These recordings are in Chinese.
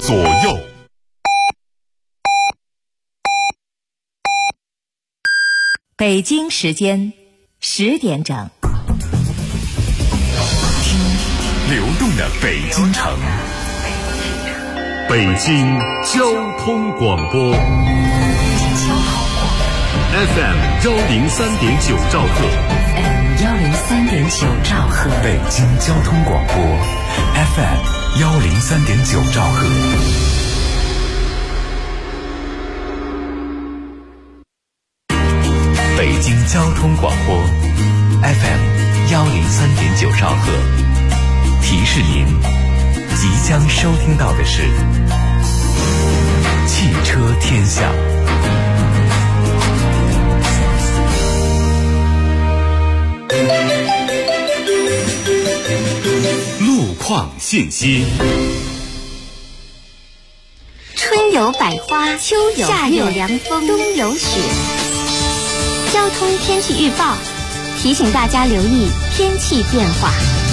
左右。 北京时间10点整， 听流动的北京城，北京交通广播 FM 103.9兆赫 103.9兆赫， 北京交通广播 FM 103.9兆赫。北京交通广播 FM 103.9兆赫，提示您即将收听到的是汽车天下。路况信息。 春有百花，秋有夏有凉风，冬有雪。交通天气预报提醒大家留意天气变化。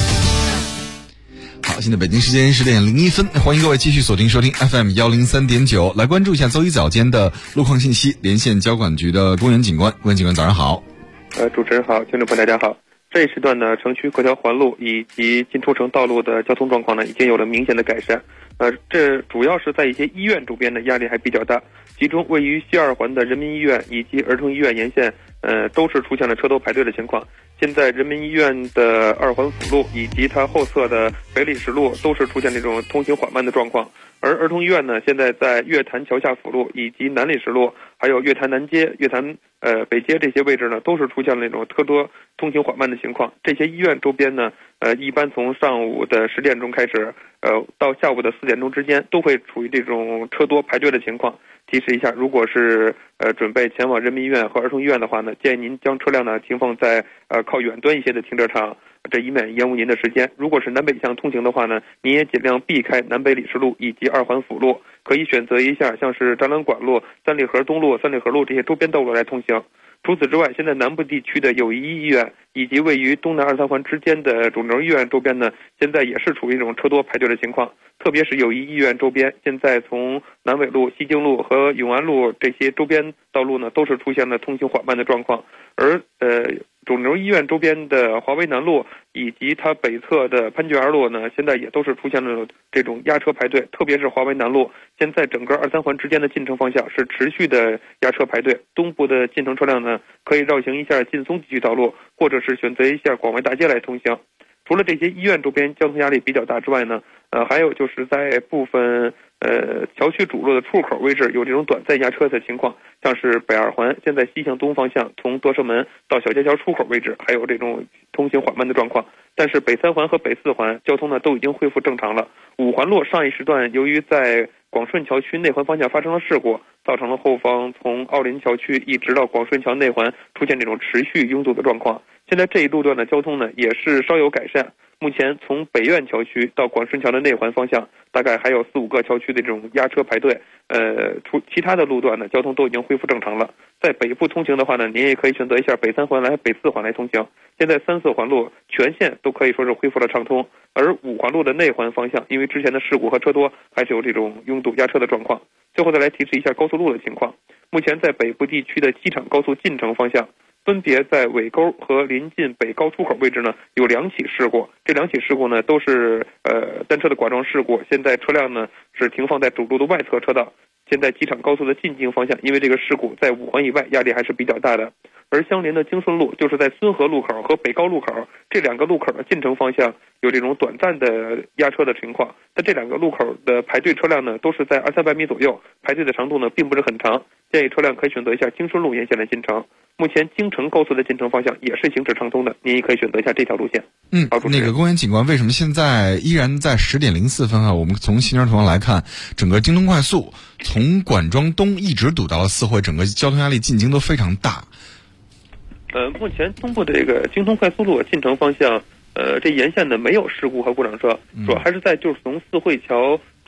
好，现在北京时间10点01分，欢迎各位继续锁定收听 FM 103.9，来关注一下周一早间的路况信息。连线交管局的公园警官，公园警官早上好。 主持人好，听众朋友大家好。这一时段呢，城区各条环路以及进出城道路的交通状况呢，已经有了明显的改善。这主要是在一些医院周边的压力还比较大，其中位于西二环的人民医院以及儿童医院沿线，都是出现了车多排队的情况。现在人民医院的2环辅路以及它后侧的北礼士路都是出现这种通行缓慢的状况，而儿童医院呢，现在在月坛桥下辅路以及南礼士路，还有月坛南街、月坛北街这些位置呢，都是出现了那种车多通行缓慢的情况。这些医院周边呢，一般从上午的10点钟开始，到下午的4点钟之间，都会处于这种车多排队的情况。提示一下，如果是准备前往人民医院和儿童医院的话呢，建议您将车辆呢停放在靠远端一些的停车场，这以免延误您的时间。如果是南北向通行的话呢，您也尽量避开南北礼士路以及2环辅路，可以选择一下像是展览馆路、三里河东路、三里河路这些周边道路来通行。除此之外，现在南部地区的友谊医院以及位于东南2、3环之间的肿瘤医院周边呢，现在也是处于一种车多排队的情况。特别是友谊医院周边，现在从南纬路、西京路和永安路这些周边道路呢，都是出现了通行缓慢的状况。而肿瘤医院周边的华威南路以及它北侧的潘聚园路呢，现在也都是出现了这种压车排队，特别是华威南路，现在整个2、3环之间的进城方向是持续的压车排队。东部的进城车辆呢，可以绕行一下劲松地区道路，或者是选择一下广外大街来通行。除了这些医院周边交通压力比较大之外呢，还有就是在部分桥区主路的出口位置有这种短暂压车的情况，像是北2环现在西向东方向从德胜门到小街桥出口位置还有这种通行缓慢的状况。但是北3环和北4环交通呢都已经恢复正常了。5环路上一时段由于在广顺桥区内环方向发生了事故，造成了后方从奥林桥区一直到广顺桥内环出现这种持续拥堵的状况。现在这一路段的交通呢也是稍有改善，目前从北苑桥区到广顺桥的内环方向大概还有4、5个桥区的这种压车排队，其他的路段呢交通都已经恢复正常了。在北部通行的话呢，您也可以选择一下北3环来北4环来通行。现在3、4环路全线都可以说是恢复了畅通，而5环路的内环方向因为之前的事故和车多，还是有这种拥堵压车的状况。最后再来提示一下高速路的情况，目前在北部地区的机场高速进城方向，分别在尾沟和临近北高出口位置呢有2起事故，这2起事故呢都是单车的剐撞事故。现在车辆呢是停放在主路的外侧车道。现在机场高速的进京方向，因为这个事故在5环以外压力还是比较大的。而相邻的京顺路就是在孙河路口和北高路口这2个路口的进城方向有这种短暂的压车的情况。在这2个路口的排队车辆呢都是在200-300米左右，排队的长度呢并不是很长，建议车辆可以选择一下京顺路沿线的进城。目前京承高速的进城方向也是行驶畅通的，您也可以选择一下这条路线。 那个公园警官，为什么现在依然在10点04分啊？我们从行车图上来看，整个京东快速从管庄东一直堵到了4惠，整个交通压力进京都非常大。 目前东部的这个京通快速路进城方向，这沿线呢没有事故和故障车，主要还是在就是从4惠桥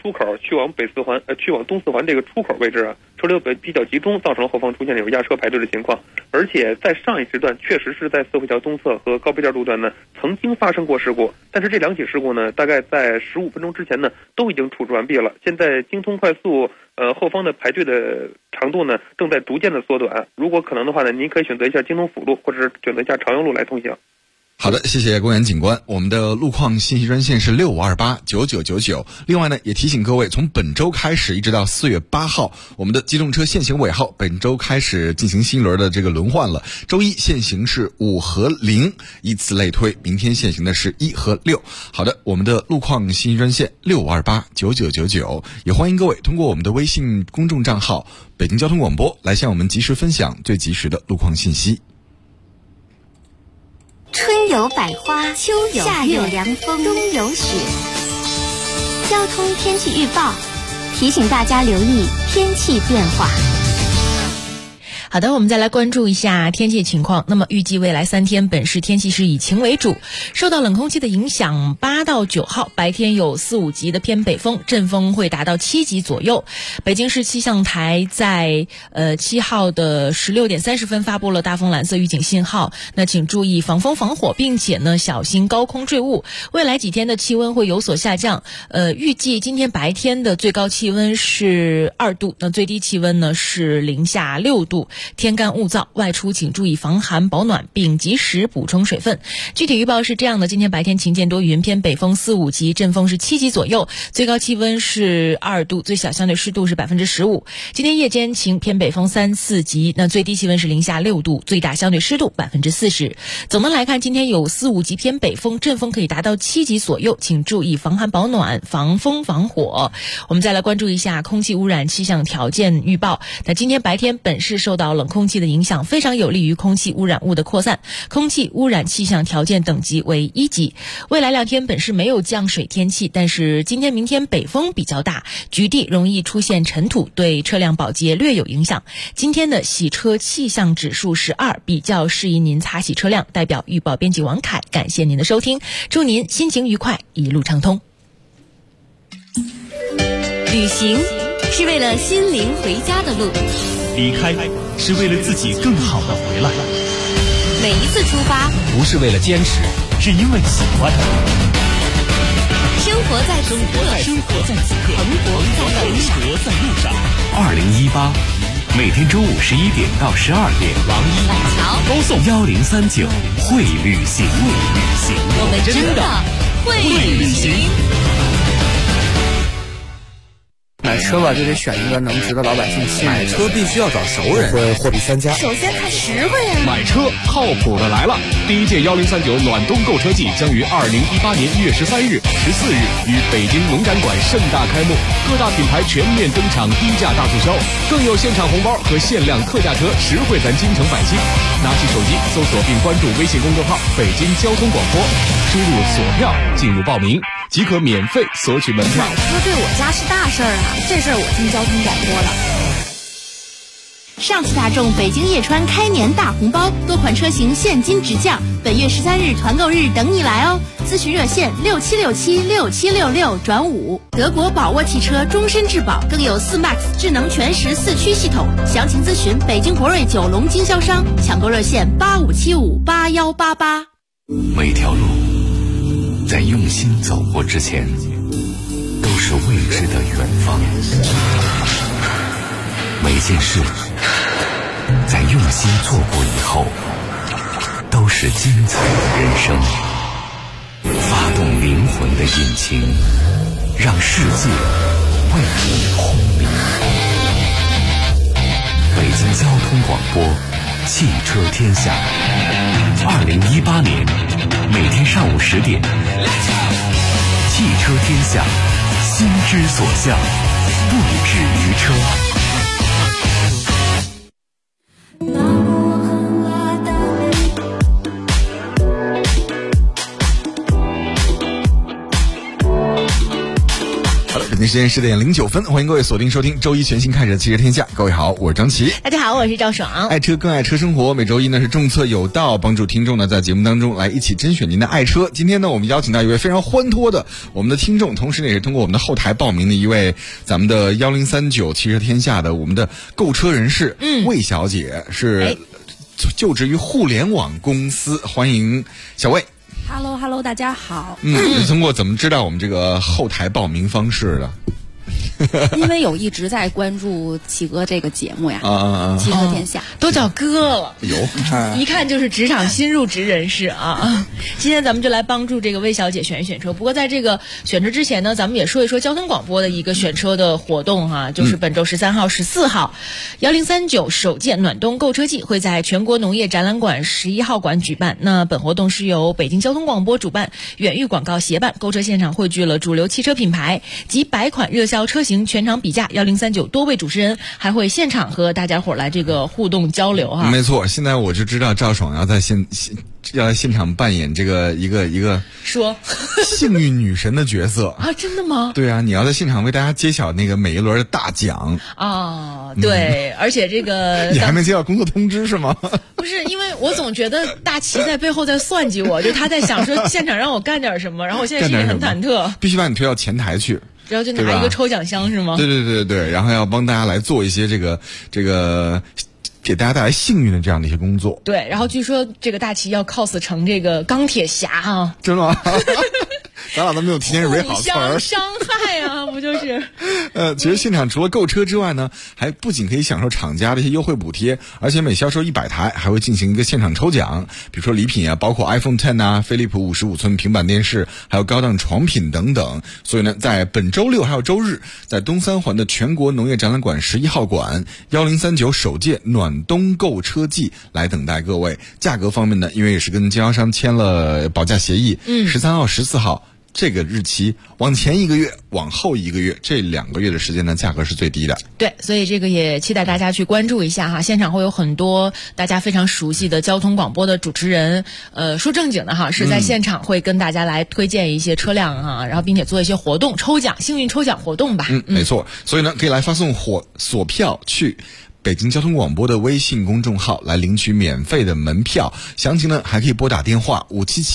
出口去往东四环这个出口位置啊，车流比较集中，造成了后方出现有压车排队的情况。而且在上一时段确实是在四惠桥东侧和高碑店路段呢曾经发生过事故，但是这两起事故呢大概在15分钟之前呢都已经处置完毕了。现在京通快速后方的排队的长度呢正在逐渐的缩短，如果可能的话呢，您可以选择一下京通辅路，或者是选择一下朝阳路来通行。 好的，谢谢公园警官。我们的路况信息专线是65289999。另外呢，也提醒各位，从本周开始一直到4月8号，我们的机动车限行尾号本周开始进行新一轮的这个轮换了。周一限行是5和0，以此类推，明天限行的是1和6。好的，我们的路况信息专线65289999，也欢迎各位通过我们的微信公众账号北京交通广播来向我们及时分享最及时的路况信息。 春有百花，秋有夏有凉风，冬有雪。交通天气预报提醒大家留意天气变化。 好的，我们再来关注一下天气情况。那么预计未来3天本市天气是以晴为主，受到冷空气的影响，8到9号白天有4、5级的偏北风，阵风会达到7级左右。北京市气象台在7号的16点30分发布了大风蓝色预警信号，那请注意防风防火，并且呢小心高空坠物。未来几天的气温会有所下降，预计今天白天的最高气温是2度，那最低气温呢是零下6度。天干物燥，外出请注意防寒保暖，并及时补充水分。具体预报是这样的：今天白天晴间多云，偏北风4、5级，阵风是7级左右，最高气温是2度，最小相对湿度是15%。今天夜间晴，偏北风3、4级，那最低气温是零下6度，最大相对湿度40%。总的来看，今天有4、5级偏北风，阵风可以达到7级左右，请注意防寒保暖，防风防火。我们再来关注一下空气污染气象条件预报。那今天白天本市受到冷空气的影响，非常有利于空气污染物的扩散，空气污染气象条件等级为1级。未来2天本市没有降水天气，但是今天明天北风比较大，局地容易出现尘土，对车辆保洁略有影响。今天的洗车气象指数是2，比较适宜您擦洗车辆。代表预报编辑王凯，感谢您的收听，祝您心情愉快，一路畅通。 旅行是为了心灵回家的路， 离开是为了自己更好的回来。 每一次出发不是为了坚持，是因为喜欢。 生活在此刻，蓬勃在路上。 2018，每天中午11点到12点， 王一板桥高送1039会旅行， 我们真的会旅行。 买车吧，就得选一个能值得老百姓信任。 买车必须要找熟人，会货比三家。 首先看实惠啊！ 买车靠谱的来了！第一届1039暖冬购车季将于2018年1月13日、14日于北京农展馆盛大开幕，各大品牌全面登场，低价大促销，更有现场红包和限量特价车，实惠咱京城百姓。拿起手机搜索并关注微信公众号“北京交通广播”，输入索票进入报名，即可免费索取门票。 买车对我家是大事儿啊！这事儿我听交通广播了。 上汽大众北京叶川开年大红包，多款车型现金直降，本月13日团购日等你来哦！咨询热线67676766转5。德国宝沃汽车终身质保，更有4MAX 智能全时4驱系统。详情咨询北京博瑞9龙经销商，抢购热线85758188。 每条路在用心走过之前，都是未知的远方。每件事在用心做过以后，都是精彩的人生。发动灵魂的引擎，让世界为你轰鸣。北京交通广播，汽车天下。2018年每天上午10点，汽车天下，心之所向，不止于车。 北京时时间10点09分，欢迎各位锁定收听周一全新开始的汽车天下。各位好，我是张琪。 大家好，我是赵爽。 爱车更爱车生活，每周一呢是政策有道，帮助听众呢在节目当中来一起甄选您的爱车。今天呢，我们邀请到一位非常欢脱的我们的听众，同时呢也是通过我们的后台报名的一位咱们的1039汽车天下的我们的购车人士，魏小姐是就职于互联网公司，欢迎小魏。 Hello， 大家好。 你通过怎么知道我们这个后台报名方式的？ 因为有一直在关注启哥这个节目呀，汽车天下都叫哥了，一看就是职场新入职人士啊。今天咱们就来帮助这个魏小姐选一选车。不过在这个选车之前呢，咱们也说一说交通广播的一个选车的活动哈，就是本周13号、14号，1039首届暖冬购车季会在全国农业展览馆11号馆举办。那本活动是由北京交通广播主办，远域广告协办，购车现场汇聚了主流汽车品牌及100款热销车型全场比价，1039多位主持人还会现场和大家伙来这个互动交流哈。 没错，现在我就知道赵爽要在现场扮演这个一个说幸运女神的角色啊，真的吗？ 对啊，你要在现场为大家揭晓那个每一轮的大奖啊，对，而且这个你还没接到工作通知是吗？ 不是，因为我总觉得大齐在背后在算计我，就他在想说现场让我干点什么，然后我现在心里很忐忑， 必须把你推到前台去。 然后就拿一个抽奖箱是吗？ 对，然后要帮大家来做一些这个给大家带来幸运的这样的一些工作。对， 然后据说这个大齐要 cos 成这个钢铁侠啊， 真的吗？咱俩都没有提前蕊好词儿， 互相伤害啊，不就是？ 其实现场除了购车之外呢，还不仅可以享受厂家的一些优惠补贴，而且每销售100台还会进行一个现场抽奖，比如说礼品啊，包括 iPhone X 啊、飞利浦55寸平板电视，还有高档床品等等。所以呢，在本周六还有周日，在东三环的全国农业展览馆11号馆，1039首届暖冬购车季来等待各位。价格方面呢，因为也是跟经销商签了保价协议，13号、14号。这个日期往前1个月，往后1个月，这2个月的时间呢，价格是最低的。 对，所以这个也期待大家去关注一下哈。现场会有很多大家非常熟悉的交通广播的主持人，说正经的哈，是在现场会跟大家来推荐一些车辆哈，然后并且做一些活动抽奖，幸运抽奖活动吧。 没错。所以呢，可以来发送锁票去北京交通广播的微信公众号来领取免费的门票，详情呢还可以拨打电话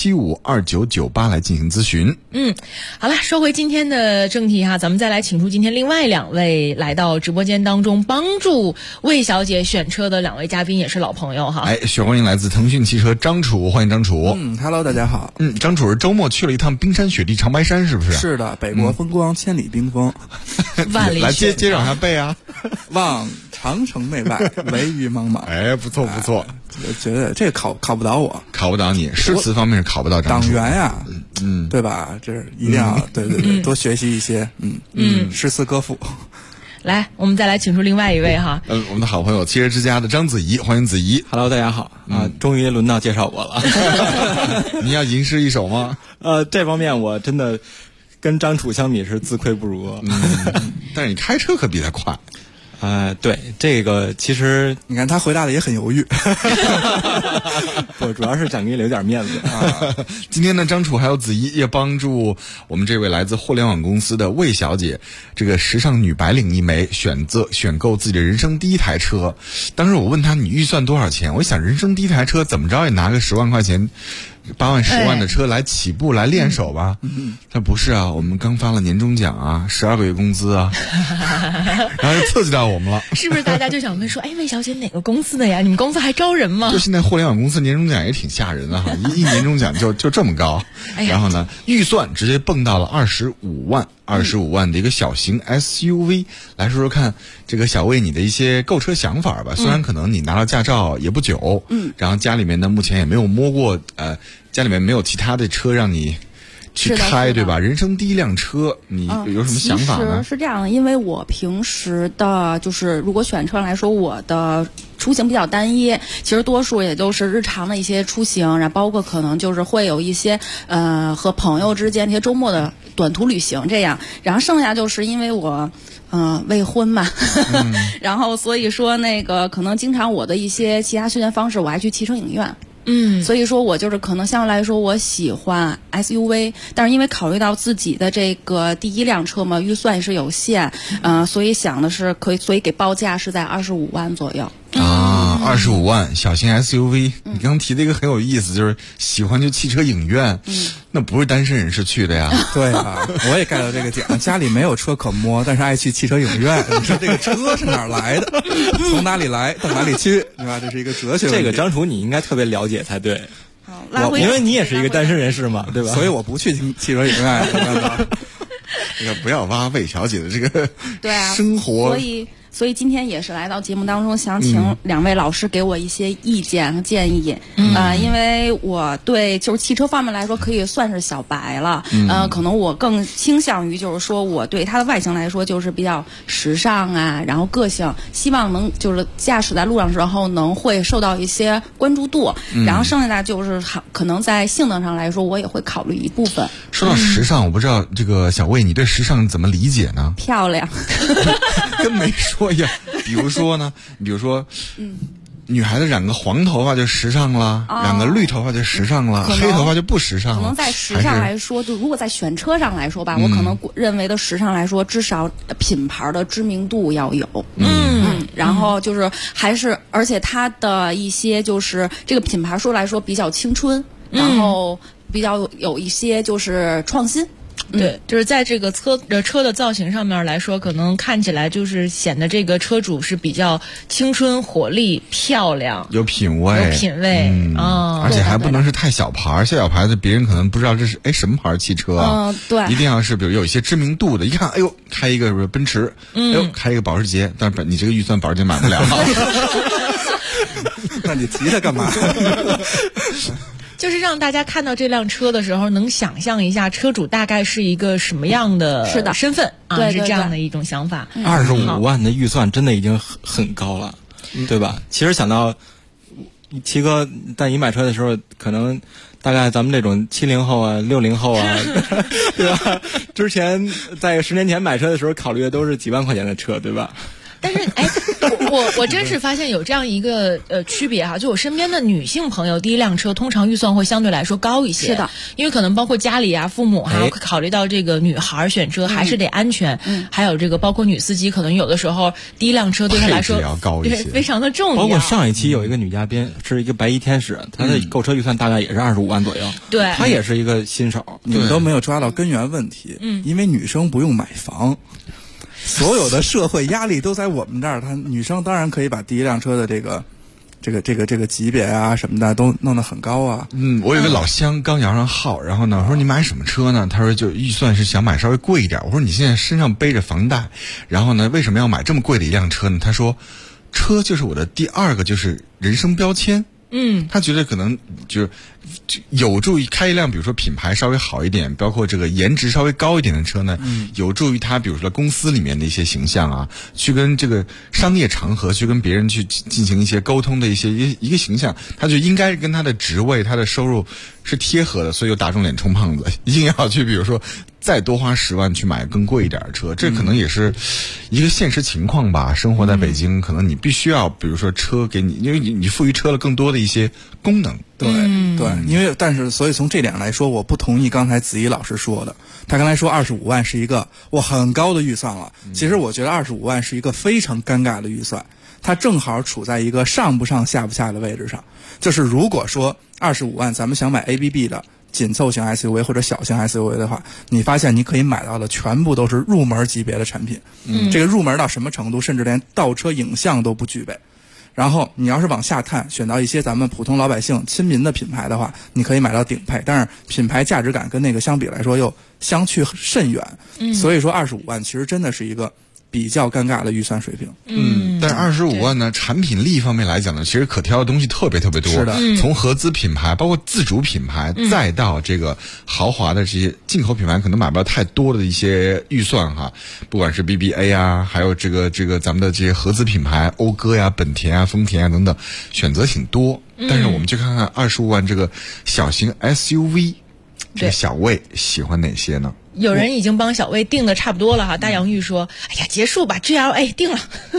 57752998来进行咨询。 好了，说回今天的正题哈，咱们再来请出今天另外2位来到直播间当中帮助魏小姐选车的2位嘉宾，也是老朋友哈。 欢迎来自腾讯汽车张楚，欢迎张楚。 Hello， 大家好。 张楚是周末去了一趟冰山雪地长白山，是不是？ 是的，北国风光，千里冰封， 万里来接着往下背啊。 望长城内外，惟余莽莽。 不错。 我觉得这个考不倒我， 考不倒你，诗词方面是考不倒张楚。 党员呀，对吧？这一定要对，多学习一些，诗词歌赋。 来，我们再来请出另外一位哈。 我们的好朋友汽车之家的张子怡，欢迎子怡。 Hello， 大家好终于轮到介绍我了。 你要吟诗一首吗？ 这方面我真的跟张楚相比是自愧不如。 但是你开车可比他快。 对，这个其实你看他回答的也很犹豫。 我主要是想给你留点面子啊。今天呢，张楚还有子怡也帮助我们这位来自互联网公司的魏小姐，这个时尚女白领一枚，选购自己的人生第一台车。当时我问她你预算多少钱，我想人生第一台车怎么着也拿个10万块钱。8万10万的车来起步来练手吧，他不是啊，我们刚发了年终奖啊，12个月工资啊，然后就刺激到我们了。 是不是大家就想问说，魏小姐哪个公司的呀？你们公司还招人吗？ 就现在互联网公司年终奖也挺吓人的哈，一年终奖就这么高，然后呢，预算直接蹦到了25万的一个小型 SUV。来说说看，这个小魏你的一些购车想法吧。虽然可能你拿到驾照也不久，然后家里面呢目前也没有摸过，家里面没有其他的车让你去开，对吧？人生第一辆车，你有什么想法呢？ 其实是这样的，因为我平时的就是如果选车来说，我的出行比较单一，其实多数也都是日常的一些出行，然后包括可能就是会有一些和朋友之间一些周末的短途旅行这样，然后剩下就是因为我未婚嘛，然后所以说那个可能经常我的一些其他休闲方式，我还去汽车影院。 所以说我就是可能相对来说我喜欢 SUV， 但是因为考虑到自己的这个第一辆车嘛，预算也是有限，所以想的是所以给报价是在25万左右。 25万小型 SUV，你刚提的一个很有意思，就是喜欢去汽车影院，那不是单身人士去的呀。 对啊，我也盖到这个奖，家里没有车可摸，但是爱去汽车影院。你说这个车是哪儿来的？从哪里来到哪里去，对吧？这是一个哲学问题。 这个张楚你应该特别了解才对。 因为你也是一个单身人士嘛，对吧？ 所以我不去汽车影院。 这个不要挖魏小姐的这个对啊生活。 所以今天也是来到节目当中，想请两位老师给我一些意见和建议。因为我对就是汽车方面来说可以算是小白了，可能我更倾向于就是说我对它的外形来说就是比较时尚啊，然后个性，希望能就是驾驶在路上的时候能会受到一些关注度，然后剩下的就是可能在性能上来说我也会考虑一部分。 说到时尚，我不知道这个小魏你对时尚怎么理解呢？ 漂亮。 跟没说一样。比如说呢，女孩子染个黄头发就时尚了，染个绿头发就时尚了，黑头发就不时尚了。 可能在时尚来说，就如果在选车上来说吧，我可能认为的时尚来说，至少品牌的知名度要有。然后就是而且它的一些就是这个品牌说来说比较青春，然后比较有一些就是创新。 对，就是在这个车的造型上面来说，可能看起来就是显得这个车主是比较青春活力、漂亮、 有品位， 而且还不能是太小牌，小牌子别人可能不知道这是什么牌汽车啊。 对， 一定要是比如有一些知名度的，一看哎呦开一个奔驰，哎呦开一个保时捷，但是你这个预算保时捷买不了。 那你提它干嘛？ 就是让大家看到这辆车的时候，能想象一下车主大概是一个什么样的身份对， 是这样的一种想法。 25万的预算真的已经很高了，对吧？其实想到七哥带你买车的时候，可能大概咱们这种70后啊、60后啊，对吧？之前在10年前买车的时候，考虑的都是几万块钱的车，对吧？ 但是我真是发现有这样一个区别哈，就我身边的女性朋友，第一辆车通常预算会相对来说高一些。 是的， 因为可能包括家里啊、父母还要考虑到这个女孩选车还是得安全，还有这个包括女司机，可能有的时候第一辆车对她来说要高一些， 非常的重要。 包括上一期有一个女嘉宾是一个白衣天使，她的购车预算大概也是25万左右。 对， 她也是一个新手。 你们都没有抓到根源问题。因为女生不用买房。所有的社会压力都在我们这儿，女生当然可以把第一辆车的这个级别啊什么的都弄得很高啊。 我有个老乡刚摇上号，然后呢，我说你买什么车呢？他说就预算是想买稍微贵一点。我说你现在身上背着房贷，然后呢为什么要买这么贵的一辆车呢？他说车就是我的第二个就是人生标签。他觉得可能就是有助于开一辆比如说品牌稍微好一点，包括这个颜值稍微高一点的车呢，有助于他比如说公司里面的一些形象啊，去跟这个商业场合去跟别人去进行一些沟通的一个形象，他就应该跟他的职位、他的收入是贴合的，所以有打肿脸充胖子，硬要去比如说再多花10万去买更贵一点的车，这可能也是一个现实情况吧。生活在北京，可能你必须要比如说车给你，因为你赋予车了更多的一些功能。 对，因为但是所以从这点来说，我不同意刚才子怡老师说的。他刚才说25万是一个很高的预算了，其实我觉得25万是一个非常尴尬的预算，它正好处在一个上不上下不下的位置上。就是如果说25万咱们想买 ABB 的紧凑型 SUV 或者小型 SUV 的话，你发现你可以买到的全部都是入门级别的产品。这个入门到什么程度，甚至连倒车影像都不具备。然后你要是往下探，选到一些咱们普通老百姓亲民的品牌的话，你可以买到顶配，但是品牌价值感跟那个相比来说又相去甚远。所以说25万其实真的是一个比较尴尬的预算水平。 但是25万呢，产品力方面来讲呢，其实可挑的东西特别特别多。 是的， 从合资品牌，包括自主品牌，再到这个豪华的这些进口品牌，可能买不到太多的一些预算哈。不管是 BBA 啊，还有这个咱们的这些合资品牌，讴歌呀、本田啊、丰田啊等等，选择挺多。但是我们去看看25万这个小型 SUV，这个小魏喜欢哪些呢？ 有人已经帮小魏定的差不多了哈。大洋芋说：“哎呀，结束吧 ，GLA 定了。”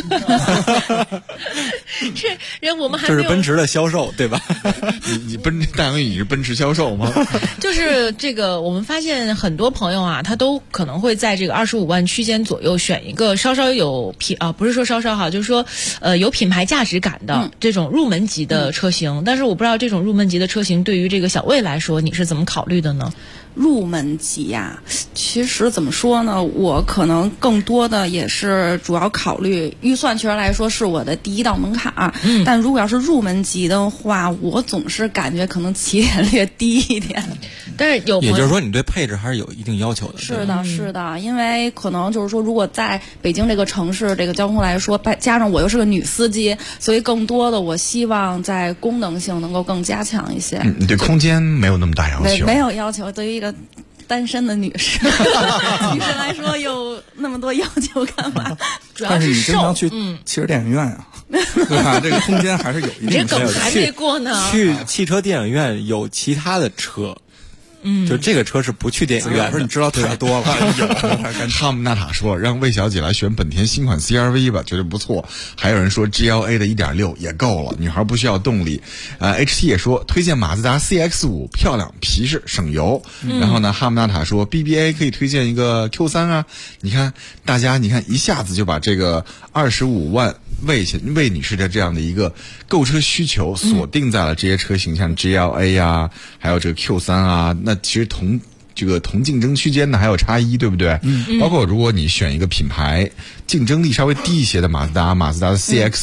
这人我们还没有。 这是奔驰的销售对吧？ 你大洋芋你是奔驰销售吗？ 就是这个，我们发现很多朋友啊，他都可能会在这个25万区间左右选一个稍稍有不是说稍稍哈，就是说有品牌价值感的这种入门级的车型。但是我不知道这种入门级的车型对于这个小魏来说，你是怎么考虑的呢？ 入门级呀，其实怎么说呢？我可能更多的也是主要考虑预算，确实来说是我的第一道门槛。但如果要是入门级的话，我总是感觉可能起点略低一点。 但是也就是说，你对配置还是有一定要求的。 是的，是的，因为可能就是说，如果在北京这个城市这个交通来说，加上我又是个女司机，所以更多的我希望在功能性能够更加强一些。 你对空间没有那么大要求？ 没有要求，对于一个单身的女士来说有那么多要求干嘛？ 主要是你经常去汽车电影院啊，对吧？这个空间还是有一定的。 你这梗还没过呢。 去汽车电影院有其他的车。就这个车是不去电影院的。 你知道太多了。 哈姆纳塔说让魏小姐来选本田新款 CR-V 吧，觉得不错。还有人说 GLA 的 1.6 也够了，女孩不需要动力。HT 也说推荐马自达 CX-5，漂亮皮实省油。然后呢，哈姆纳塔说 BBA 可以推荐一个 Q3 啊。你看大家一下子就把这个25万魏女士的这样的一个购车需求锁定在了这些车型，像 GLA 啊，还有这个 Q3 啊。那其实同竞争区间呢还有X1，对不对？包括如果你选一个品牌竞争力稍微低一些的马自达的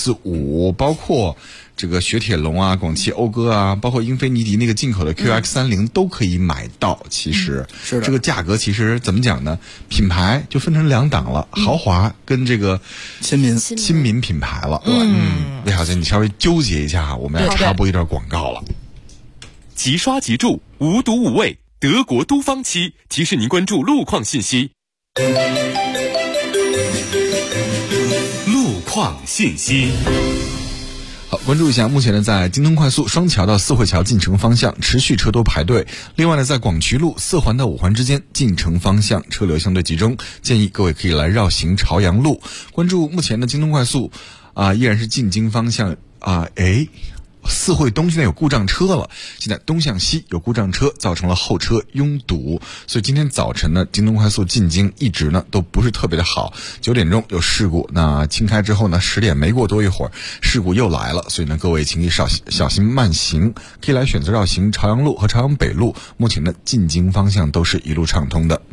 CX-5，包括这个雪铁龙啊、广汽讴歌啊，包括英菲尼迪那个进口的 QX30 都可以买到。其实是这个价格其实怎么讲呢？品牌就分成两档了，豪华跟这个亲民品牌了。魏小姐，你稍微纠结一下，我们要插播一段广告了。 即刷即住，无毒无味，德国都芳漆提示您关注路况信息。路况信息。 好，关注一下，目前呢，在京通快速双桥到四惠桥进城方向持续车多排队。另外呢，在广渠路4环到5环之间进城方向车流相对集中，建议各位可以来绕行朝阳路。关注目前的京通快速依然是进京方向四惠东现在有故障车了，现在东向西有故障车，造成了后车拥堵，所以今天早晨呢，京东快速进京一直呢都不是特别的好。9点钟有事故，那清开之后呢，10点没过多一会儿，事故又来了，所以呢，各位请你小心慢行，可以来选择绕行朝阳路和朝阳北路，目前呢进京方向都是一路畅通的。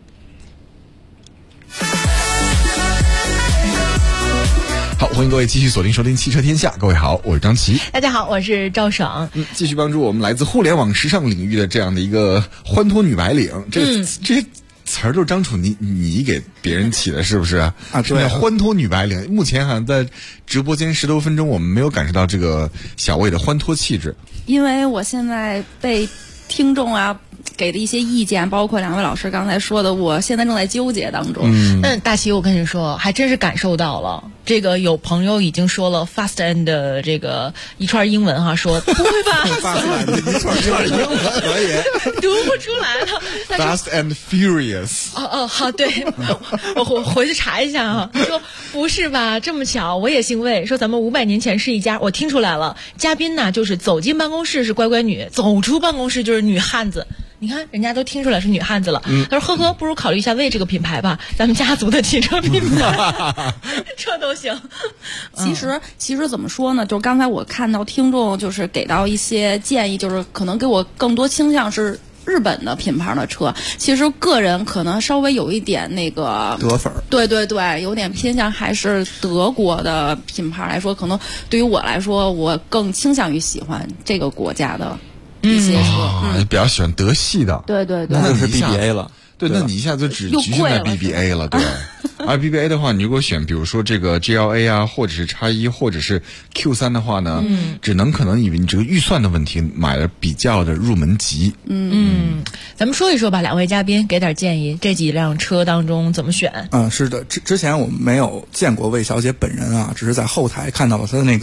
好，欢迎各位继续锁定收听汽车天下。各位好，我是张琪。 大家好，我是赵爽。 继续帮助我们来自互联网时尚领域的这样的一个欢脱女白领。这些词儿都是张楚你给别人起的，是不是啊？对，欢脱女白领。目前好像在直播间10多分钟，我们没有感受到这个小魏的欢脱气质。 因为我现在被听众给的一些意见，包括2位老师刚才说的，我现在正在纠结当中。 但大齐，我跟你说，还真是感受到了。这个有朋友已经说了 fast and 这个一串英文哈，说不会吧 ？fast and 一串英文可以读不出来了。 fast and furious。 好，对，我回去查一下哈。说不是吧？这么巧，我也姓魏。说咱们500年前是一家，我听出来了。嘉宾呢，就是走进办公室是乖乖女，走出办公室就是女汉子。你看，人家都听出来是女汉子了。他说：“呵，不如考虑一下魏这个品牌吧，咱们家族的汽车品牌，这都行。” 其实怎么说呢？就是刚才我看到听众就是给到一些建议，就是可能给我更多倾向是日本的品牌的车。其实个人可能稍微有一点那个德粉， 对，有点偏向还是德国的品牌来说，可能对于我来说，我更倾向于喜欢这个国家的一些车。 比较喜欢德系的。 对， 那就是 BBA 了。 对，那你一下就只局限在 BBA 了，对。而 BBA 的话，你如果选比如说这个 GLA 啊，或者是X1，或者是 Q3 的话呢，只能可能以为你这个预算的问题买了比较的入门级。 咱们说一说吧，2位嘉宾给点建议，这几辆车当中怎么选？ 是的，之前我们没有见过魏小姐本人啊，只是在后台看到了她的那个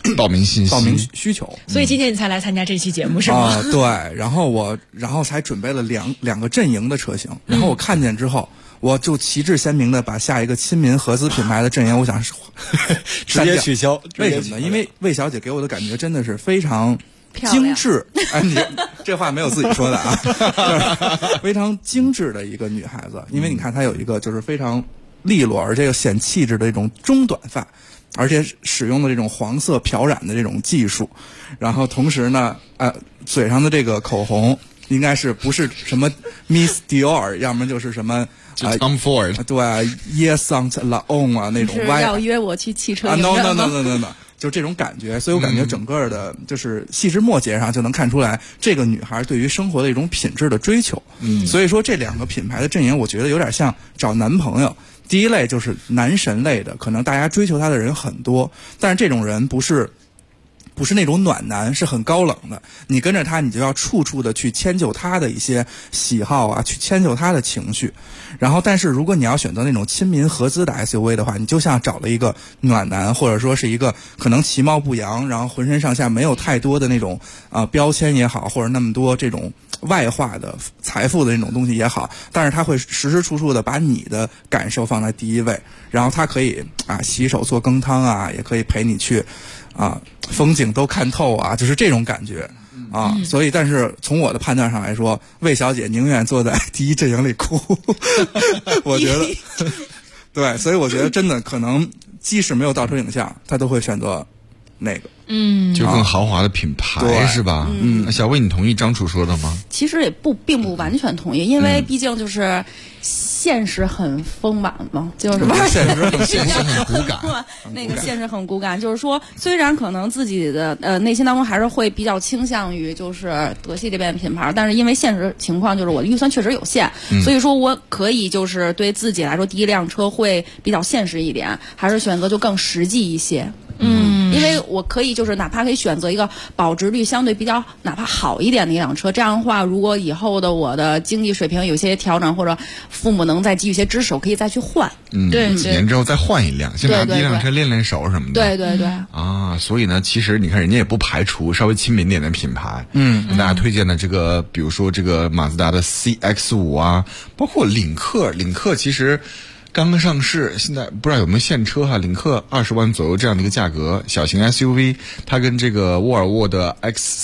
报名信息、 报名需求。 所以今天你才来参加这期节目是吗？ 对，然后才准备了两个阵营的车型，然后我看见之后。我就旗帜鲜明的把下一个亲民合资品牌的阵营，我想直接取消。 为什么呢？因为魏小姐给我的感觉真的是非常精致。哎，你这话没有自己说的啊，非常精致的一个女孩子。因为你看她有一个就是非常利落而且又显气质的一种中短发，而且使用的这种黄色漂染的这种技术，然后同时呢，嘴上的这个口红应该是不是什么 Miss Dior， 要么就是什么。 Tom Ford 对 ，Yes Saint Laurent 啊那种歪， 要约我去汽车 No， 就这种感觉，所以我感觉整个的就是细枝末节上就能看出来这个女孩对于生活的一种品质的追求。所以说这两个品牌的阵营，我觉得有点像找男朋友。第一类就是男神类的，可能大家追求他的人很多，但是这种人不是那种暖男，是很高冷的。你跟着他，你就要处处的去迁就他的一些喜好啊，去迁就他的情绪。然后，但是如果你要选择那种亲民合资的 SUV 的话，你就像找了一个暖男，或者说是一个可能其貌不扬，然后浑身上下没有太多的那种标签也好，或者那么多这种外化的财富的那种东西也好，但是他会时时处处的把你的感受放在第一位，然后他可以洗手做羹汤啊，也可以陪你去风景都看透啊，就是这种感觉啊。所以但是从我的判断上来说，魏小姐宁愿坐在第一阵营里哭我觉得对，所以我觉得真的可能即使没有倒车影像，她都会选择那个就更豪华的品牌是吧？小魏，你同意张楚说的吗？ 其实也并不完全同意，因为毕竟就是现实很丰满嘛，就是现实很骨感， 那个现实很骨感，就是说虽然可能自己的内心当中还是会比较倾向于就是德系这边的品牌，但是因为现实情况就是我的预算确实有限，所以说我可以就是对自己来说第一辆车会比较现实一点，还是选择就更实际一些。因为我可以就是哪怕可以选择一个保值率相对比较哪怕好一点的一辆车，这样的话如果以后的我的经济水平有些调整，或者父母能再给予一些支持，我可以再去换。 对， 几年之后再换一辆，先拿第一辆车练练手什么的。 对所以呢，其实你看人家也不排除稍微亲民点的品牌。跟大家推荐的这个，比如说这个马自达的 CX-5啊，包括领克其实刚刚上市，现在不知道有没有现车哈。领克20万左右这样的一个价格，小型 SUV， 它跟这个沃尔沃的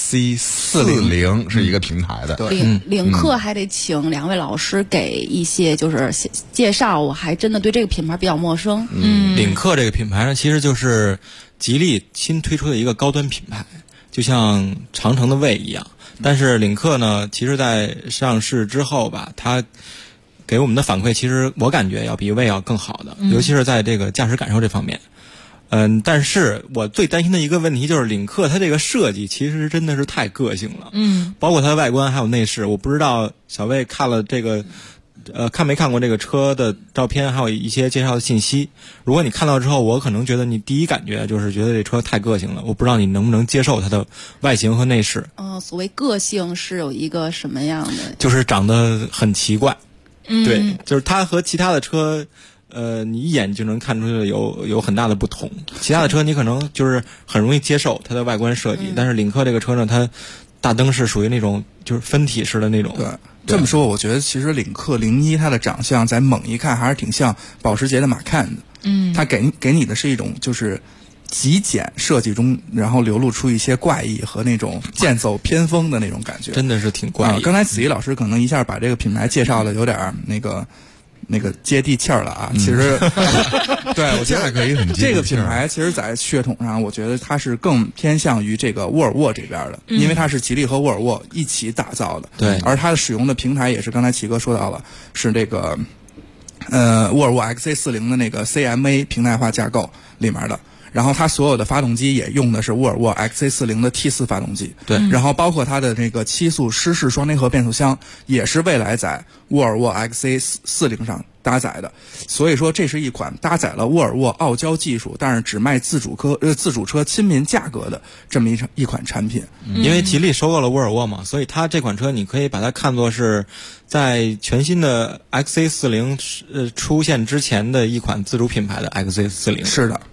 XC40是一个平台的。 领克还得请两位老师给一些就是介绍，我还真的对这个品牌比较陌生。 领克这个品牌呢，其实就是吉利新推出的一个高端品牌，就像长城的魏一样。但是领克呢，其实在上市之后吧，它给我们的反馈其实我感觉要比魏要更好的，尤其是在这个驾驶感受这方面。但是我最担心的一个问题就是领克它这个设计其实真的是太个性了。包括它的外观还有内饰，我不知道小魏看了这个看没看过这个车的照片，还有一些介绍的信息。如果你看到之后，我可能觉得你第一感觉就是觉得这车太个性了，我不知道你能不能接受它的外形和内饰。 所谓个性是有一个什么样的？ 就是长得很奇怪。对，就是它和其他的车，你一眼就能看出有很大的不同。其他的车你可能就是很容易接受它的外观设计，但是领克这个车呢，它大灯是属于那种就是分体式的那种。 对，这么说我觉得其实领克01它的长相在猛一看还是挺像保时捷的马看的。它给你的是一种就是极简设计中，然后流露出一些怪异和那种剑走偏锋的那种感觉， 真的是挺怪异。 刚才子怡老师可能一下把这个品牌介绍的有点那个接地气儿了啊。其实对，我觉得可以很接地气儿。 这个品牌其实在血统上，我觉得它是更偏向于这个沃尔沃这边的，因为它是吉利和沃尔沃一起打造的。 对， 而它的使用的平台也是刚才齐哥说到了，是这个沃尔沃 XC40的那个 CMA 平台化架构里面的。然后它所有的发动机也用的是沃尔沃 XC40的 T4 发动机， 对。 然后包括它的这个7速湿式双离合变速箱，也是未来在沃尔沃 XC40上搭载的。所以说，这是一款搭载了沃尔沃傲娇技术，但是只卖自主车亲民价格的这么一款产品。 因为吉利收购了沃尔沃嘛，所以它这款车你可以把它看作是在全新的 XC40 出现之前的一款自主品牌的 XC40。 是的，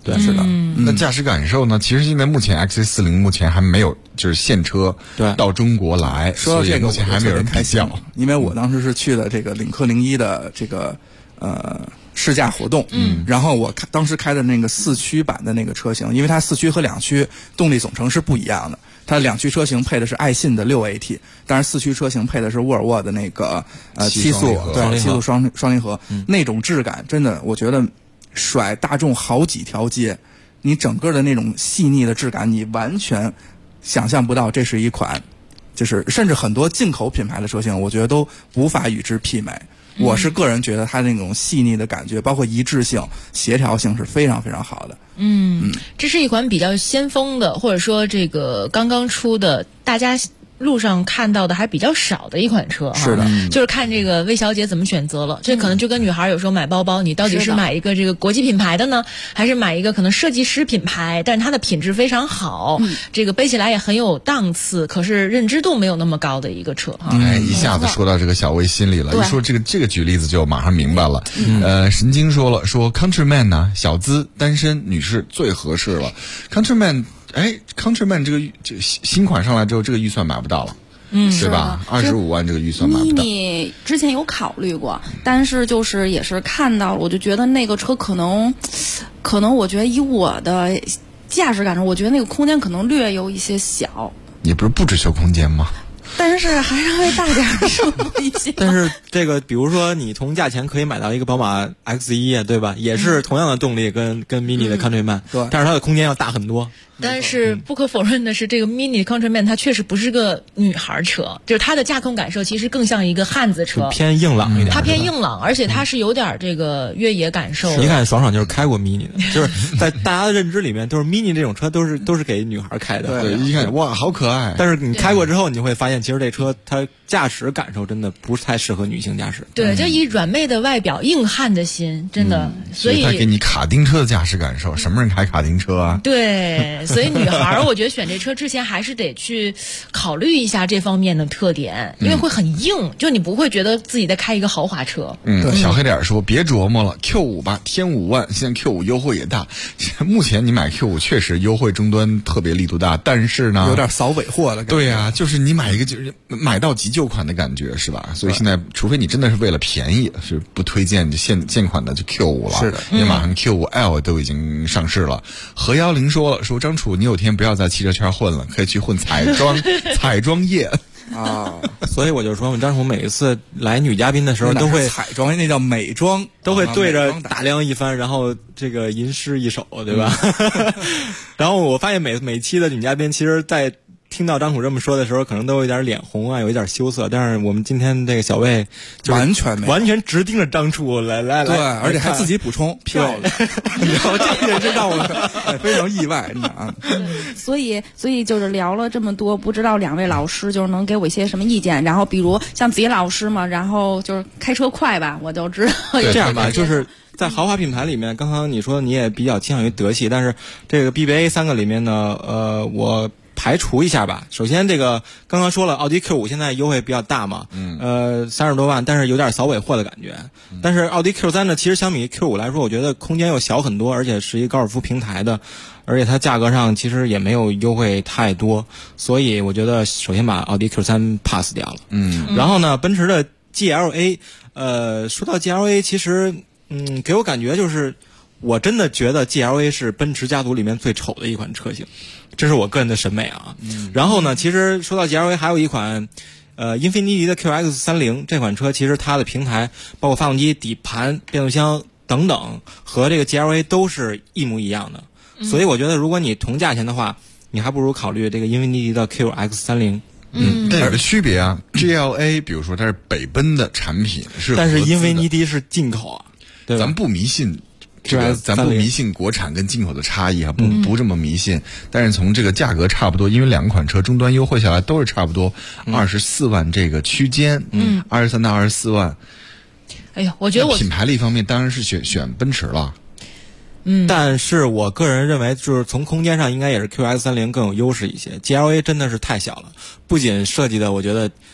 对，是的。 那驾驶感受呢？其实现在目前 XC40 目前还没有就是现车到中国来， 说到这个目前还没有人比较。 因为我当时是去了这个领克01的这个试驾活动，然后我当时开的那个4驱版的那个车型，因为它4驱和2驱动力总成是不一样的，它2驱车型配的是爱信的6AT，但是4驱车型配的是沃尔沃的那个7速双离合，那种质感真的，我觉得甩大众好几条街，你整个的那种细腻的质感，你完全想象不到，这是一款，就是甚至很多进口品牌的车型，我觉得都无法与之媲美。我是个人觉得它那种细腻的感觉，包括一致性、协调性是非常非常好的。 这是一款比较先锋的，或者说这个刚刚出的，大家路上看到的还比较少的一款车。 是的， 就是看这个魏小姐怎么选择了。这可能就跟女孩有时候买包包，你到底是买一个这个国际品牌的呢，还是买一个可能设计师品牌，但是它的品质非常好，这个背起来也很有档次，可是认知度没有那么高的一个车一下子说到这个小薇心里了。一说这个举例子就马上明白了。神经说了，说 Countryman 呢，小资单身女士最合适了。Countryman 这新款上来之后，这个预算买不到了。对吧？25万这个预算买不到。 mini 之前有考虑过，但是就是也是看到了，我就觉得那个车可能我觉得以我的驾驶感受，我觉得那个空间可能略有一些小。 你不是不追求空间吗？ 但是还是会大点舒服一些。 但是这个，比如说你同价钱可以买到一个宝马 X1，对吧？也是同样的动力跟 mini 的 Countryman，但是它的空间要大很多。 但是不可否认的是，这个 mini Countryman 它确实不是个女孩车，就是它的驾控感受其实更像一个汉子车， 偏硬朗一点。 它偏硬朗，而且它是有点这个越野感受。 你看爽就是开过 mini 的，就是在大家的认知里面，都是 mini 这种车都是给女孩开的。 对，一看哇，好可爱。 但是你开过之后，你会发现，其实这车它驾驶感受真的不是太适合女性驾驶。 对，就以软妹的外表，硬汉的心，真的。所以它给你卡丁车的驾驶感受，什么人开卡丁车啊？ 对，所以女孩我觉得选这车之前还是得去考虑一下这方面的特点，因为会很硬，就你不会觉得自己在开一个豪华车。 小黑点说别琢磨了 ，Q5 吧，添5万，现在 Q5 优惠也大。目前你买 Q5 确实优惠终端特别力度大，但是呢， 有点扫尾货了。 对呀，就是你买一个就是买到急救款的感觉，是吧？所以现在除非你真的是为了便宜，是不推荐就现款的就 Q5 了。 是的， 因为马上 Q5L 都已经上市了。何10说了，说张楚，你有天不要在汽车圈混了，可以去混彩妆业啊。 所以我就说，张楚每一次来女嘉宾的时候都会彩妆，那叫美妆， 都会对着打量一番，然后这个吟诗一首，对吧？然后我发现每期的女嘉宾，其实在听到张楚这么说的时候，可能都有一点脸红啊，有一点羞涩。但是我们今天这个小魏完全直盯着张楚来， 对，而且还自己补充漂亮，然后这也是让我非常意外啊。 所以就是聊了这么多，不知道两位老师就是能给我一些什么意见。然后比如像子怡老师嘛，然后就是开车快吧，我就知道。 这样吧，就是在豪华品牌里面，刚刚你说你也比较倾向于德系，但是这个 BBA 3个里面呢，我排除一下吧。首先，这个刚刚说了，奥迪 Q5 现在优惠比较大嘛，30多万，但是有点扫尾货的感觉。但是奥迪 Q3 呢，其实相比于 Q5 来说，我觉得空间又小很多，而且是一个高尔夫平台的，而且它价格上其实也没有优惠太多，所以我觉得首先把奥迪 Q3 pass 掉了。然后呢，奔驰的 GLA，说到 GLA， 其实给我感觉就是，我真的觉得 GLA 是奔驰家族里面最丑的一款车型。这是我个人的审美啊。然后呢，其实说到 GLA 还有一款英菲尼迪的 QX30 这款车，其实它的平台包括发动机、底盘、变速箱等等和这个 GLA 都是一模一样的。所以我觉得如果你同价钱的话，你还不如考虑这个英菲尼迪的 QX30。 但有个区别啊，GLA 比如说它是北奔的产品， 但是英菲尼迪是进口啊，对吧？ 咱不迷信。咱不迷信国产跟进口的差异啊，不这么迷信。但是从这个价格差不多，因为两款车终端优惠下来都是差不多24万这个区间，23到24万。 哎呀，我觉得品牌力方面当然是选奔驰了。 但是我个人认为，就是从空间上应该也是 QX30 更有优势一些。GLA 真的是太小了，不仅设计的我觉得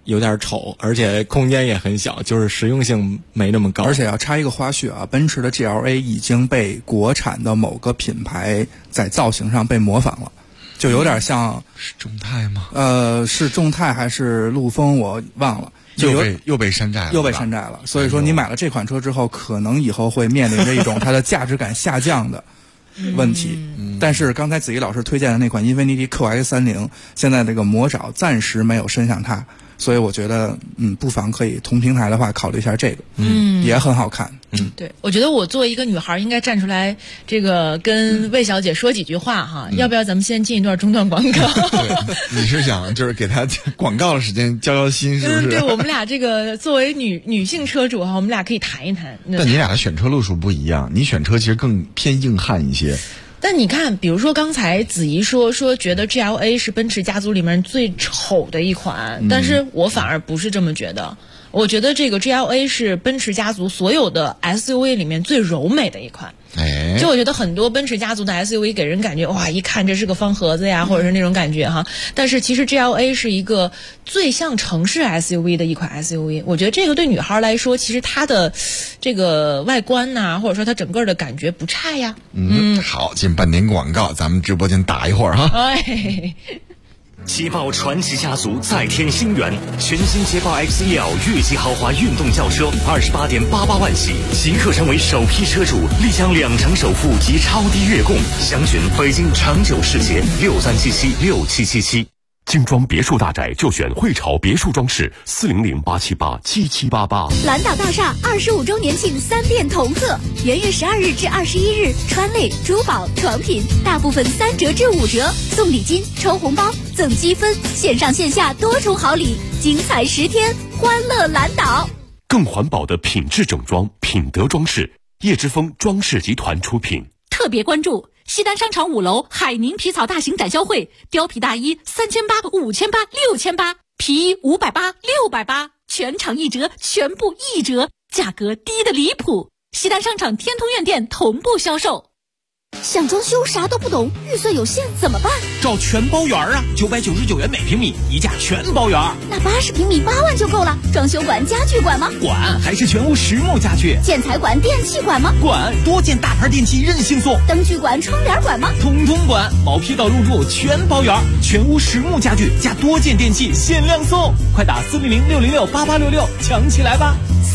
有点丑，而且空间也很小，就是实用性没那么高。 而且要插一个花絮啊，奔驰的 GLA 已经被国产的某个品牌在造型上被模仿了，就有点像是众泰吗？ 是众泰还是陆风我忘了。 又被山寨了， 又被山寨了。所以说，你买了这款车之后，可能以后会面临着一种它的价值感下降的问题。但是刚才子怡老师推荐的那款英菲尼迪 QX30，现在这个魔爪暂时没有伸向它，所以我觉得，不妨可以同平台的话考虑一下这个，也很好看。 对，我觉得我作为一个女孩，应该站出来，这个跟魏小姐说几句话哈。要不要咱们先进一段中段广告？ 对，你是想就是给她广告的时间交心，是不是？ 对，我们俩这个作为女性车主哈，我们俩可以谈一谈。 但你俩的选车路数不一样，你选车其实更偏硬汉一些。 但你看，比如说刚才子怡说觉得 GLA 是奔驰家族里面最丑的一款，但是我反而不是这么觉得。我觉得这个 GLA 是奔驰家族所有的 SUV 里面最柔美的一款。就我觉得很多奔驰家族的 SUV 给人感觉哇，一看这是个方盒子呀，或者是那种感觉哈。但是其实 GLA 是一个最像城市 SUV 的一款 SUV。我觉得这个对女孩来说，其实它的这个外观呐，或者说它整个的感觉不差呀。 好，进半点广告，咱们直播间打一会儿哈。 捷豹传奇家族再添新元，全新捷豹 XEL 越级豪华运动轿车，28.88万起，即刻成为首批车主，立享2成首付及超低月供。详询北京长久世捷63776777。精装别墅大宅就选汇潮别墅装饰，400-878-7788。 蓝岛大厦25周年庆3店同贺，元月12日至21日，川类、珠宝、床品大部分3折至5折，送礼金、抽红包、赠积分，线上线下多重好礼，精彩10天，欢乐蓝岛。 更环保的品质整装，品德装饰，叶之峰装饰集团出品。 特别关注西单商场5楼海宁皮草大型展销会，貂皮大衣3800、5800、6800，皮衣580、680，全场1折，全部1折，价格低得离谱。西单商场天通苑店同步销售。想装修啥都不懂，预算有限怎么办？ 找全包园啊，999元每平米，一价全包园。 那80平米8万就够了。装修管、家具管吗？ 管，还是全屋实木家具。 建材管、电器管吗？ 管，多件大牌电器任性送。 灯具管、窗帘管吗？ 统统管，毛坯到入住全包园，全屋实木家具加多件电器限量送，快打400-606-8866抢起来吧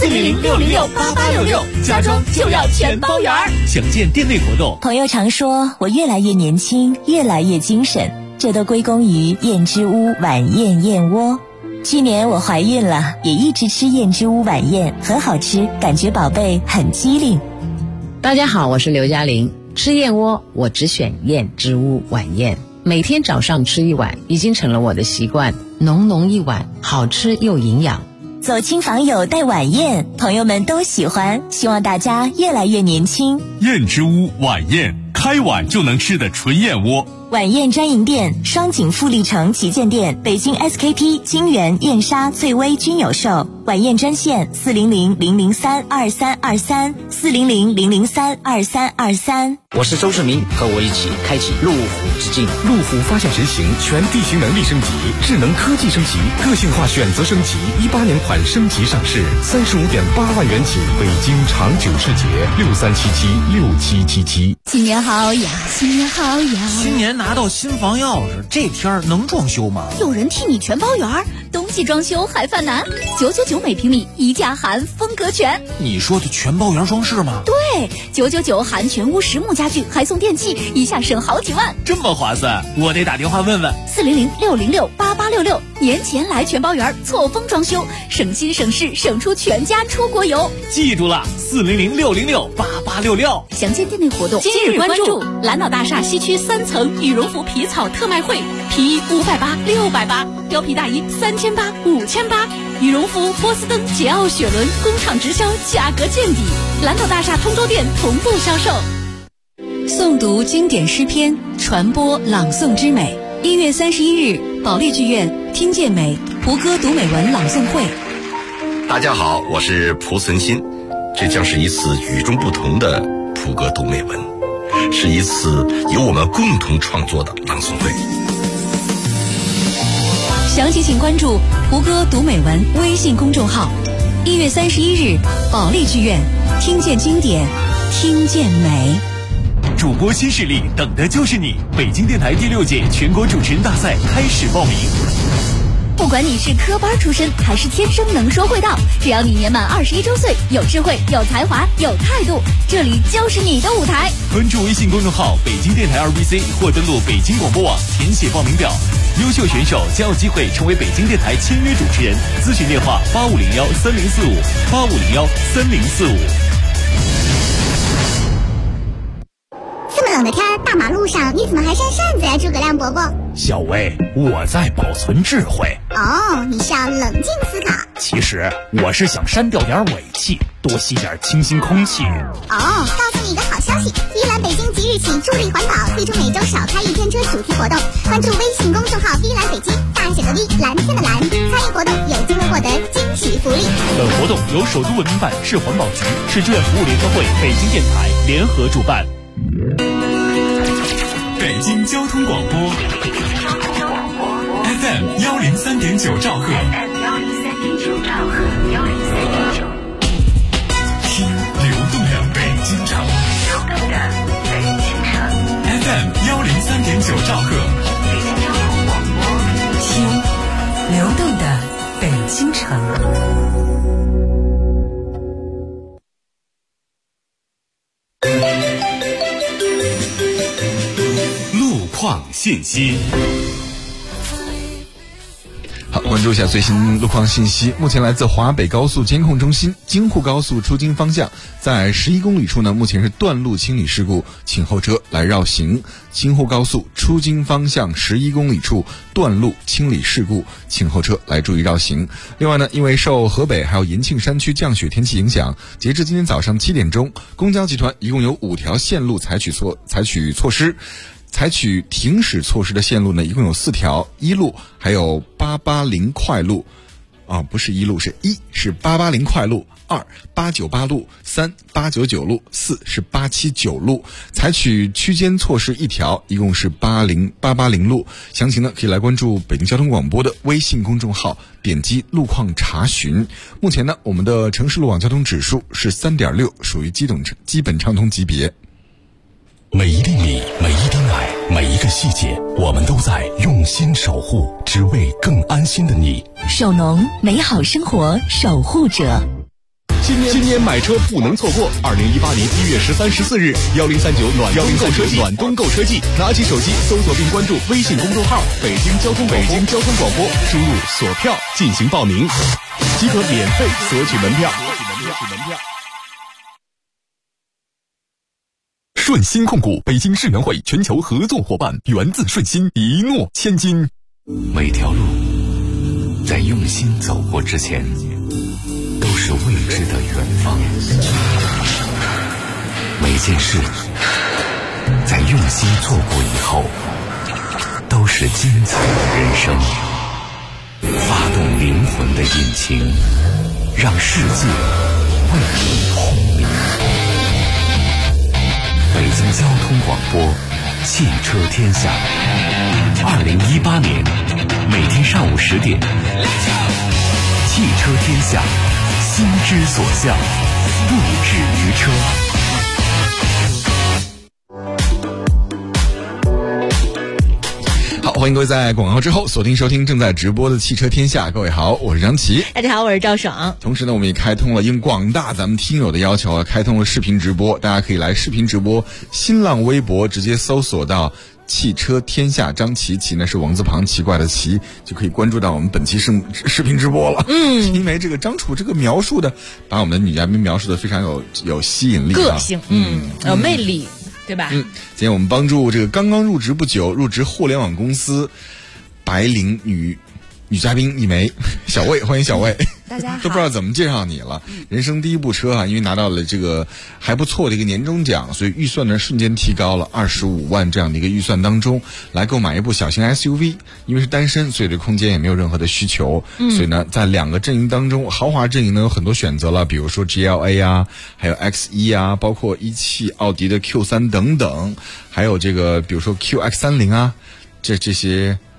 ！400-606-8866，家装就要全包园。详见店内活动。 朋友常说我越来越年轻，越来越精神，这都归功于燕之屋晚宴燕窝。去年我怀孕了，也一直吃燕之屋晚宴，很好吃，感觉宝贝很机灵。 大家好，我是刘嘉玲。吃燕窝我只选燕之屋晚宴，每天早上吃一碗，已经成了我的习惯，浓浓一碗，好吃又营养。 走亲访友带晚宴，朋友们都喜欢，希望大家越来越年轻。 燕之屋晚宴，开碗就能吃的纯燕窝。 晚宴专营店：双井富力城旗舰店、北京 SKP、金源、燕莎、翠微均有售。晚宴专线400-003-2323 400-003-2323。 我是周世明，和我一起开启路虎之境。 路虎发现神行，全地形能力升级，智能科技升级，个性化选择升级。18年款升级上市，35.8万元起。北京长久世捷63776777。 新年好呀，新年好呀！ 新年拿到新房钥匙，这天儿能装修吗？ 有人替你全包圆，冬季装修还犯难，999每平米，一价含风格全。 你说的全包圆装饰吗？ 对，999含全屋实木家具，还送电器，一下省好几万， 这么划算，我得打电话问问。 400-606-8866，年前来全包圆，错峰装修，省心省事，省出全家出国游。 记住了，400-606-8866。 详见店内活动。今日关注蓝岛大厦西区3层羽绒服皮草特卖会，皮衣580、680，貂皮大衣3800、5800，羽绒服、波司登、捷奥雪伦工厂直销，价格见底。蓝岛大厦通州店同步销售。诵读经典诗篇，传播朗诵之美。1月31日，保利剧院听见美蒲歌读美文朗诵会。 大家好，我是蒲存昕，这将是一次与众不同的蒲歌读美文，是一次由我们共同创作的朗诵会。 详情请关注胡歌读美文微信公众号。1月31日，保利剧院，听见经典，听见美。 主播新势力，等的就是你！北京电台第6届全国主持人大赛开始报名。 不管你是科班出身还是天生能说会道，只要你年满21周岁，有智慧、有才华、有态度，这里就是你的舞台。 关注微信公众号北京电台2BC 或登录北京广播网填写报名表，优秀选手将有机会成为北京电台签约主持人。咨询电话85013045，85013045。 这么冷的天，大马路上你怎么还扇扇子呀，诸葛亮伯伯？ 小薇，我在保存智慧。 哦，你是要冷静思考。 其实我是想删掉点尾气，多吸点清新空气。 哦，告诉你一个好消息，依兰北京即日起助力环保，推出每周少开一天车主题活动。关注微信公众号依兰北京，大写的 V， 蓝天的蓝，参与活动有机会获得惊喜福利。 本活动由首都文明办、市环保局、市志愿服务联合会、北京电台联合主办。 北京交通广播 FM 103.9兆赫，听流动的北京城，FM 103.9兆赫， 听流动的北京城。 况信息。 好，关注一下最新路况信息。目前来自华北高速监控中心京沪高速出京方向，在11公里处呢，目前是断路清理事故，请后车来绕行。京沪高速出京方向11公里处断路清理事故，请后车来注意绕行。另外呢，因为受河北还有延庆山区降雪天气影响，截至今天早上7点钟，公交集团一共有5条线路采取措施。采取停驶措施的线路呢，一共有4条，一路还有880快路，不是一路，是880快路，2 898路，3 899路，4是879路。采取区间措施1条，一共是880路。详情呢，可以来关注北京交通广播的微信公众号，点击路况查询。目前呢，我们的城市路网交通指数是3.6，属于基本畅通级别。 每一粒米，每一滴奶，每一个细节，我们都在用心守护，只为更安心的你。 首农，美好生活守护者。 今年买车不能错过！2018年1月13、14日，1039暖冬购车季，拿起手机搜索并关注微信公众号“北京交通广播”，输入锁票进行报名，即可免费索取门票。 顺心控股北京世园会全球合作伙伴，源自顺心，一诺千金。 每条路在用心走过之前，都是未知的远方。每件事在用心做过以后，都是精彩的人生。发动灵魂的引擎，让世界为你轰鸣。北京交通广播，汽车天下。2018年每天上午10点，汽车天下，心之所向，不止于车。 好，欢迎各位在广告之后锁定收听正在直播的汽车天下。各位好，我是张琪。 大家好，我是赵爽。 同时呢，我们也开通了应广大咱们听友的要求啊，开通了视频直播，大家可以来视频直播，新浪微博直接搜索到汽车天下张琪，琪呢是王字旁奇怪的奇，就可以关注到我们本期视频直播了。因为这个张楚这个描述的，把我们的女嘉宾描述的非常有吸引力， 个性，有魅力。对吧？ 今天我们帮助这个刚刚入职不久、入职互联网公司白领女嘉宾一枚，小魏，欢迎小魏。 大家好。 都不知道怎么介绍你了。人生第一部车因为拿到了这个还不错的一个年终奖，所以预算呢瞬间提高了25万这样的一个预算当中，来购买一部小型 SUV。因为是单身，所以对空间也没有任何的需求。所以呢，在2个阵营当中，豪华阵营呢有很多选择了，比如说 GLA 啊，还有 X1 啊，包括1汽奥迪的 Q3 等等，还有这个比如说 QX30 啊，这些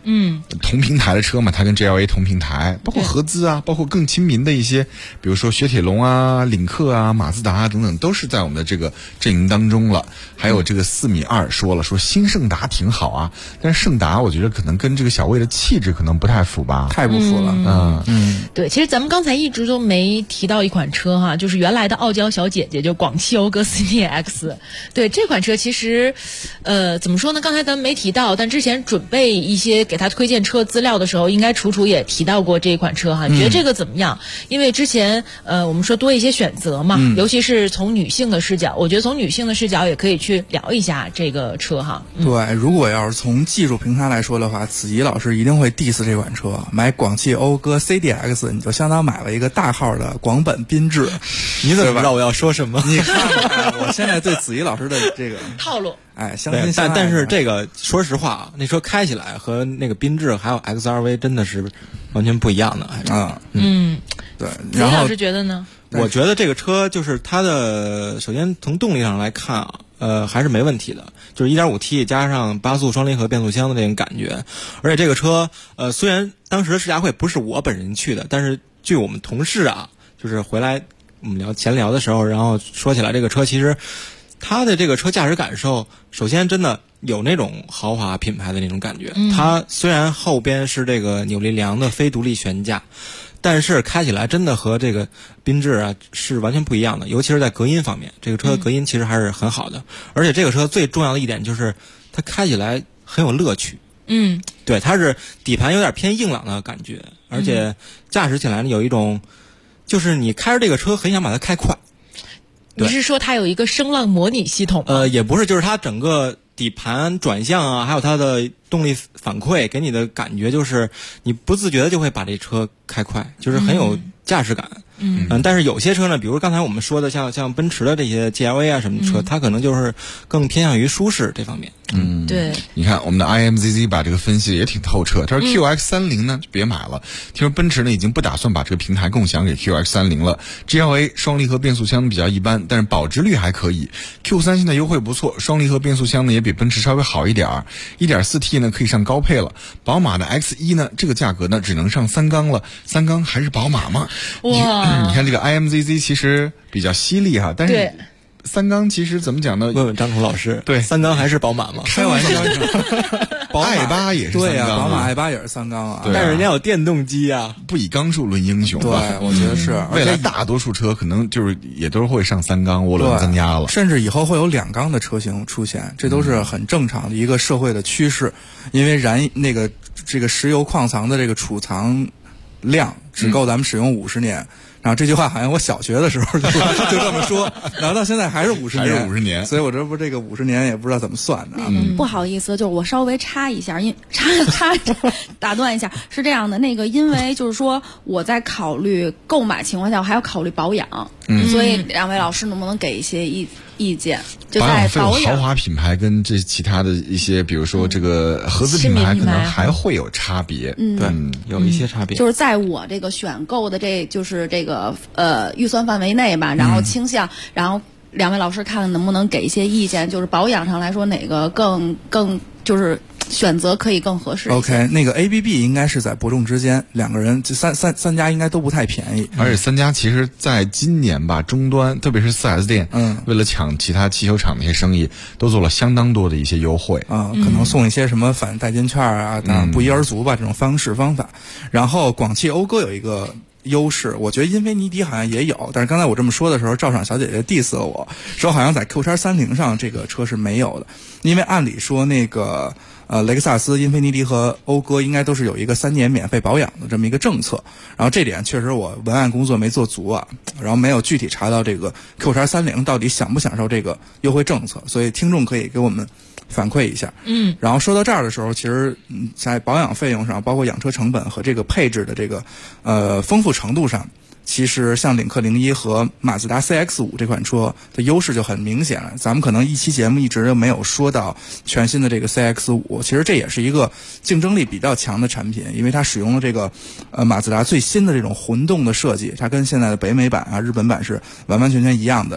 同平台的车嘛，它跟 GLA 同平台，包括合资啊，包括更亲民的一些，比如说雪铁龙啊、领克啊、马自达啊等等，都是在我们的这个阵营当中了。还有这个4.2米说新胜达挺好啊，但是胜达我觉得可能跟这个小魏的气质可能不太符吧， 太不符了。 对，其实咱们刚才一直都没提到一款车哈，就是原来的傲娇小姐姐，就广汽讴歌 CDX。对，这款车其实，怎么说呢？刚才咱们没提到，但之前准备一些给他推荐车资料的时候，应该楚也提到过这款车哈。你觉得这个怎么样？因为之前我们说多一些选择嘛，尤其是从女性的视角，我觉得从女性的视角也可以去聊一下这个车哈。 对，如果要是从技术平台来说的话，子怡老师一定会 diss 这款车。买广汽讴歌 CDX， 你就相当买了一个大号的广本缤智。 你怎么知道我要说什么？ 你看看，我现在对子怡老师的这个套路， 相亲相爱。 但是这个说实话啊，那车开起来和那个缤智还有 XRV 真的是完全不一样的。 对。 然后老师觉得呢？ 我觉得这个车就是它的，首先从动力上来看啊，还是没问题的，就是 1.5T 加上8速双离合变速箱的这种感觉。而且这个车，虽然当时的试驾会不是我本人去的，但是据我们同事啊，就是回来我们闲聊的时候，然后说起来这个车，其实它的这个车驾驶感受，首先真的有那种豪华品牌的那种感觉。它虽然后边是这个扭力梁的非独立悬架，但是开起来真的和这个缤智啊是完全不一样的，尤其是在隔音方面，这个车的隔音其实还是很好的。而且这个车最重要的一点就是它开起来很有乐趣。对，它是底盘有点偏硬朗的感觉，而且驾驶起来呢有一种，就是你开着这个车很想把它开快。 你是说它有一个声浪模拟系统吗？ 也不是，就是它整个底盘转向啊，还有它的动力反馈给你的感觉就是你不自觉的就会把这车开快，就是很有驾驶感。但是有些车呢，比如刚才我们说的像奔驰的这些 GLA 啊什么的车，它可能就是更偏向于舒适这方面。 对。 你看我们的 IMZZ 把这个分析也挺透彻，他说 QX30 呢就别买了，听说奔驰呢已经不打算把这个平台共享给 QX30 了。GLA 双离合变速箱比较一般，但是保值率还可以。Q3 现在优惠不错，双离合变速箱呢也比奔驰稍微好一点 1.4T 呢可以上高配了。宝马的 X1 呢这个价格呢只能上3缸了，3缸还是宝马吗？ 哇， 你看这个 IMZZ 其实比较犀利哈，但是3缸其实怎么讲呢？ 问问张孔老师， 对 ，3缸还是宝马吗？ 开玩笑， 宝马 i8 也是3缸， 对呀，宝马 i8 也是3缸啊， 但是人家有电动机啊， 不以缸数论英雄。 对，我觉得是， 未来大多数车可能就是也都会上3缸涡轮增压了， 甚至以后会有2缸的车型出现，这都是很正常的一个社会的趋势，因为这个石油矿藏的这个储藏量只够咱们使用50年。然后这句话好像我小学的时候就这么说，然后到现在还是50年，所以我这个50年也不知道怎么算的啊。 不好意思，就是我稍微插一下，打断一下，是这样的，因为就是说我在考虑购买情况下，我还要考虑保养，所以两位老师能不能给一些意见？就在保养， 豪华品牌跟这其他的一些，比如说这个合资品牌，可能还会有差别。 对，有一些差别。 就是在我这个选购的就是这个预算范围内吧，然后倾向，然后两位老师看看能不能给一些意见，就是保养上来说哪个更就是选择可以更合适。 OK， 那个 ABB 应该是在伯仲之间，两个人这三家应该都不太便宜， 而且3家其实在今年吧，终端特别是 4S 店，为了抢其他汽修厂的一些生意，都做了相当多的一些优惠啊，可能送一些什么返代金券啊，不一而足吧，这种方法。然后广汽讴歌有一个优势，我觉得英菲尼迪好像也有，但是刚才我这么说的时候，赵爽小姐姐 diss 了我说好像在 Q30上这个车是没有的，因为按理说那个雷克萨斯、英菲尼迪和讴歌应该都是有一个3年免费保养的这么一个政策，然后这点确实我文案工作没做足啊，然后没有具体查到这个 Q30到底享不享受这个优惠政策，所以听众可以给我们反馈一下。然后说到这儿的时候，其实在保养费用上，包括养车成本和这个配置的这个丰富程度上，其实像领克01和马自达 CX-5 这款车的优势就很明显了。咱们可能一期节目一直都没有说到全新的这个 CX-5， 其实这也是一个竞争力比较强的产品，因为它使用了这个马自达最新的这种混动的设计，它跟现在的北美版啊、日本版是完完全全一样的。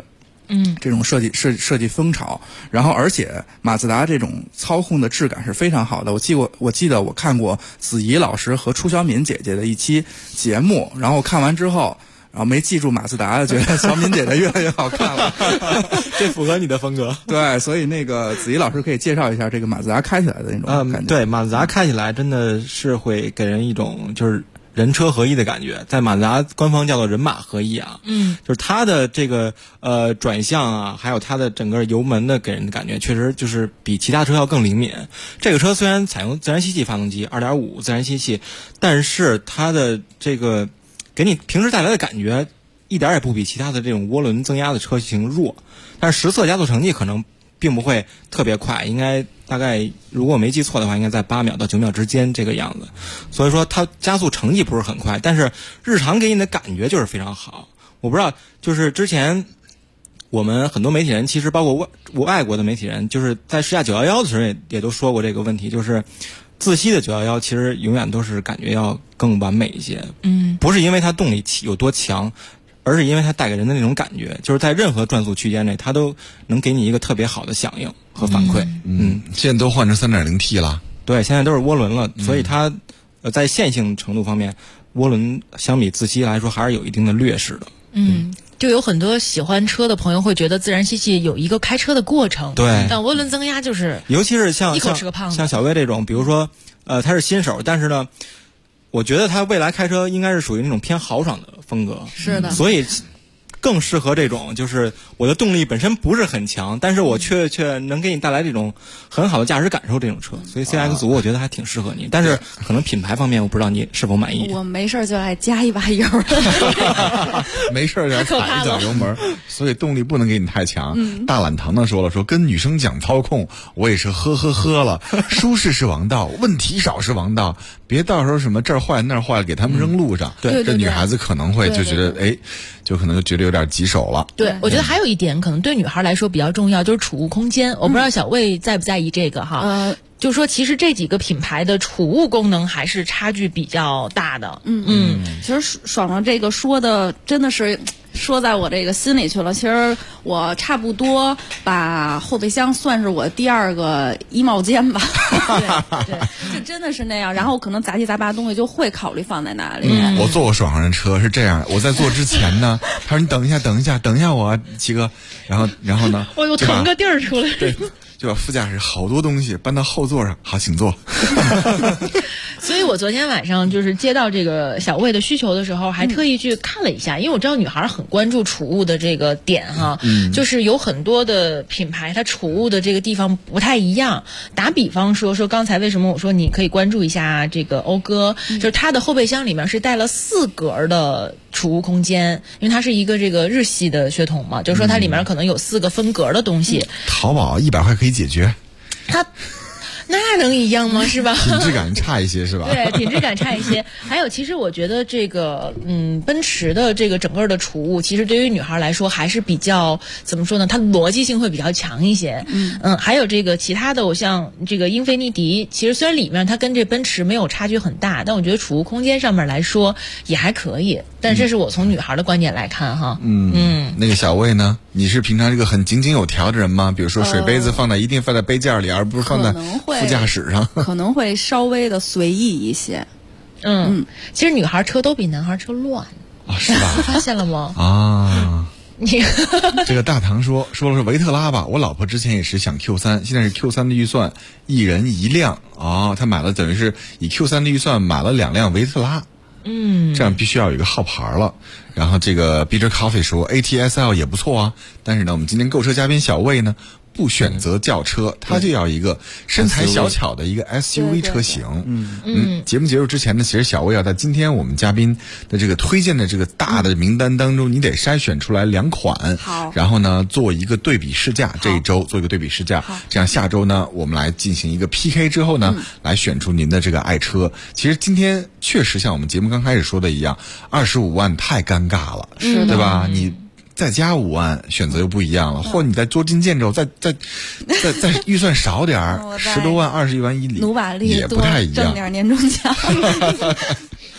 这种设计风潮，然后而且马自达这种操控的质感是非常好的。我记得我看过子怡老师和楚小敏姐姐的一期节目，然后看完之后，然后没记住马自达，觉得小敏姐姐越来越好看了， 这符合你的风格。 对，所以那个子怡老师可以介绍一下这个马自达开起来的那种感觉。 对，马自达开起来真的是会给人一种就是人车合一的感觉，在马自达官方叫做人马合一啊，就是它的这个转向啊，还有它的整个油门的给人的感觉，确实就是比其他车要更灵敏。这个车虽然采用自然吸气发动机，2.5自然吸气，但是它的这个给你平时带来的感觉一点也不比其他的这种涡轮增压的车型弱，但是实测加速成绩可能并不会特别快，应该大概如果我没记错的话，应该在8秒到9秒之间这个样子。所以说它加速成绩不是很快，但是日常给你的感觉就是非常好。我不知道，就是之前我们很多媒体人，其实包括外国的媒体人，就是在试驾911的时候也都说过这个问题，就是自吸的911其实永远都是感觉要更完美一些。不是因为它动力有多强，而是因为它带给人的那种感觉，就是在任何转速区间内，它都能给你一个特别好的响应和反馈。 现在都换成 3.0T 了。 对，现在都是涡轮了，所以它在线性程度方面，涡轮相比自吸来说还是有一定的劣势的。 就有很多喜欢车的朋友会觉得自然吸气有一个开车的过程， 对， 但涡轮增压就是尤其是像一口吃个胖子， 像小薇这种，比如说他是新手，但是呢我觉得他未来开车应该是属于那种偏豪爽的风格， 是的， 所以更适合这种，就是我的动力本身不是很强，但是我却能给你带来这种很好的驾驶感受这种车，所以 CX-5我觉得还挺适合你，但是可能品牌方面我不知道你是否满意。 我没事就爱加一把油， 没事就爱踩一脚油门，所以动力不能给你太强。大懒堂呢说了，说跟女生讲操控，我也是呵了，舒适是王道，问题少是王道，别到时候什么这儿坏那儿坏了给他们扔路上。 对， 这女孩子可能会就觉得就可能就觉得有点棘手了。 对，我觉得还有一点可能对女孩来说比较重要，就是储物空间。我不知道小魏在不在意这个哈？就说其实这几个品牌的储物功能还是差距比较大的。 其实爽爽这个说的真的是说在我这个心里去了。其实我差不多把后备箱算是我第二个衣帽间吧。对，就真的是那样。然后可能杂七杂八的东西就会考虑放在哪里。 我坐过爽爽的车是这样，我在坐之前呢，他说你等一下我齐哥，然后呢， 我腾个地儿出来。 对。就把副驾驶好多东西搬到后座上，好，请坐。 所以我昨天晚上就是接到这个小魏的需求的时候，还特意去看了一下，因为我知道女孩很关注储物的这个点哈，就是有很多的品牌它储物的这个地方不太一样。打比方说刚才为什么我说你可以关注一下这个讴歌，就是它的后备箱里面是带了4格的储物空间，因为它是一个这个日系的血统嘛，就是说它里面可能有4个分格的东西。 淘宝100块可以解决。 那能一样吗？是吧？ 品质感差一些是吧？ 对，品质感差一些。还有，其实我觉得这个，奔驰的这个整个的储物，其实对于女孩来说还是比较怎么说呢？它逻辑性会比较强一些。还有这个其他的，我像这个英菲尼迪，其实虽然里面它跟这奔驰没有差距很大，但我觉得储物空间上面来说也还可以。但这是我从女孩的观点来看哈。 那个小魏呢？你是平常这个很井井有条的人吗？比如说水杯子一定放在杯架里，而不是放在副驾驶上。 可能会稍微的随意一些。 其实女孩车都比男孩车乱啊，是吧？ 发现了吗？ 啊， 你这个大唐说了是维特拉吧？我老婆之前也是想 Q3，现在是 Q3 的预算一人1辆她买了等于是以 Q3 的预算买了2辆维特拉。这样必须要有一个号牌了。然后这个 Bitter Coffee 说 ATSL 也不错啊，但是呢，我们今天购车嘉宾小魏呢不选择轿车，他就要一个身材小巧的一个 SUV 车型。节目结束之前呢，其实小魏要在今天我们嘉宾的这个推荐的这个大的名单当中，你得筛选出来2款，然后呢做一个对比试驾，这一周做一个对比试驾，这样下周呢我们来进行一个 PK 之后呢，来选出您的这个爱车。其实今天确实像我们节目刚开始说的一样，25万太尴尬了，对吧？你再加5万，选择又不一样了，或者你再捉襟见肘，再预算少点儿，10多万、21万1里， 努把力也不太一样， 挣点年终奖。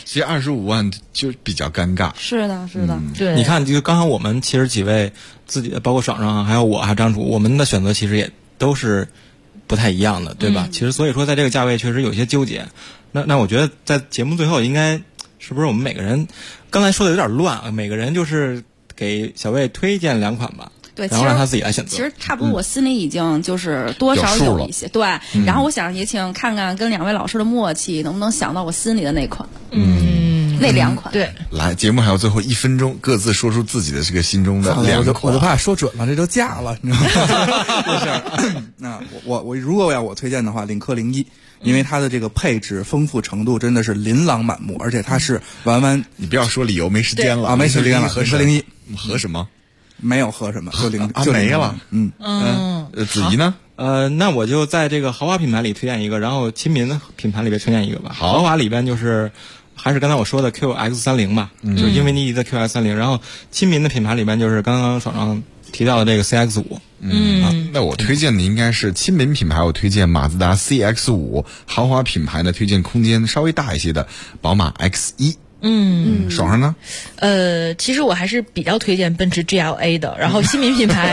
其实25万就比较尴尬。 是的，是的， 对。 你看，就刚刚我们其实几位自己，包括爽爽还有我，还有张楚，我们的选择其实也都是不太一样的，对吧？其实所以说，在这个价位确实有些纠结。那我觉得在节目最后应该是不是我们每个人刚才说的有点乱啊？每个人就是给小魏推荐2款吧。 对， 然后让他自己来选择。 其实差不多，我心里已经就是多少有一些对。然后我想也请看看跟2位老师的默契，能不能想到我心里的那款。那2款。对。 来，节目还有最后1分钟，各自说出自己的这个心中的2款。 我就怕说准了，这就嫁了，你知道吗？就是那我如果要我推荐的话，领克01。因为它的这个配置丰富程度真的是琳琅满目，而且它是完你不要说理由，没时间了啊，没时间了。 和01和什么？ 没有喝什么， 就没了。子怡呢？ 那我就在这个豪华品牌里推荐一个，然后亲民的品牌里边推荐一个吧。豪华里边就是还是刚才我说的 QX30 吧，就是英菲尼迪的 QX30，然后亲民的品牌里边就是刚刚爽爽提到的这个 CX5。 那我推荐的应该是亲民品牌，我推荐马自达 CX5， 豪华品牌呢推荐空间稍微大一些的宝马 X1。爽爽呢？ 其实我还是比较推荐奔驰 GLA 的，然后亲民品牌，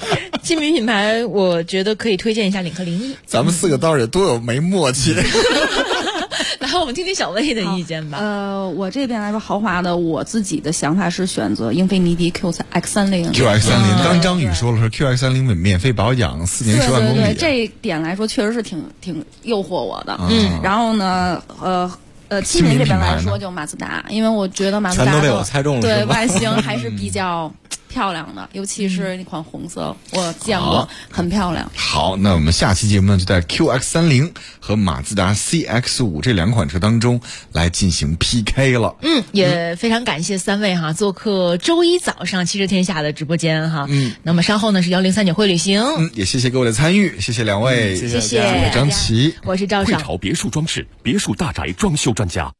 我觉得可以推荐一下领克01。 咱们4个倒是多有没默契。 然后我们听听小魏的意见吧。 我这边来说豪华的，我自己的想法是选择英菲尼迪 QX30。 刚张宇说了，说 QX30 免费保养，4年10万公里。 对，这一点来说确实是挺诱惑我的。然后呢，亲民这边来说就马自达，因为我觉得马自达全都被我猜中了， 对外形还是比较漂亮的，尤其是那款红色，我见过，很漂亮。 好，那我们下期节目呢，就在 QX30 和马自达 CX5 这2款车当中来进行 PK 了。 也非常感谢3位哈，做客周一早上汽车天下的直播间哈。那么稍后呢是1039会旅行。 也谢谢各位的参与，谢谢2位， 谢谢张琪， 我是赵爽。 会潮别墅装饰，别墅大宅装修专家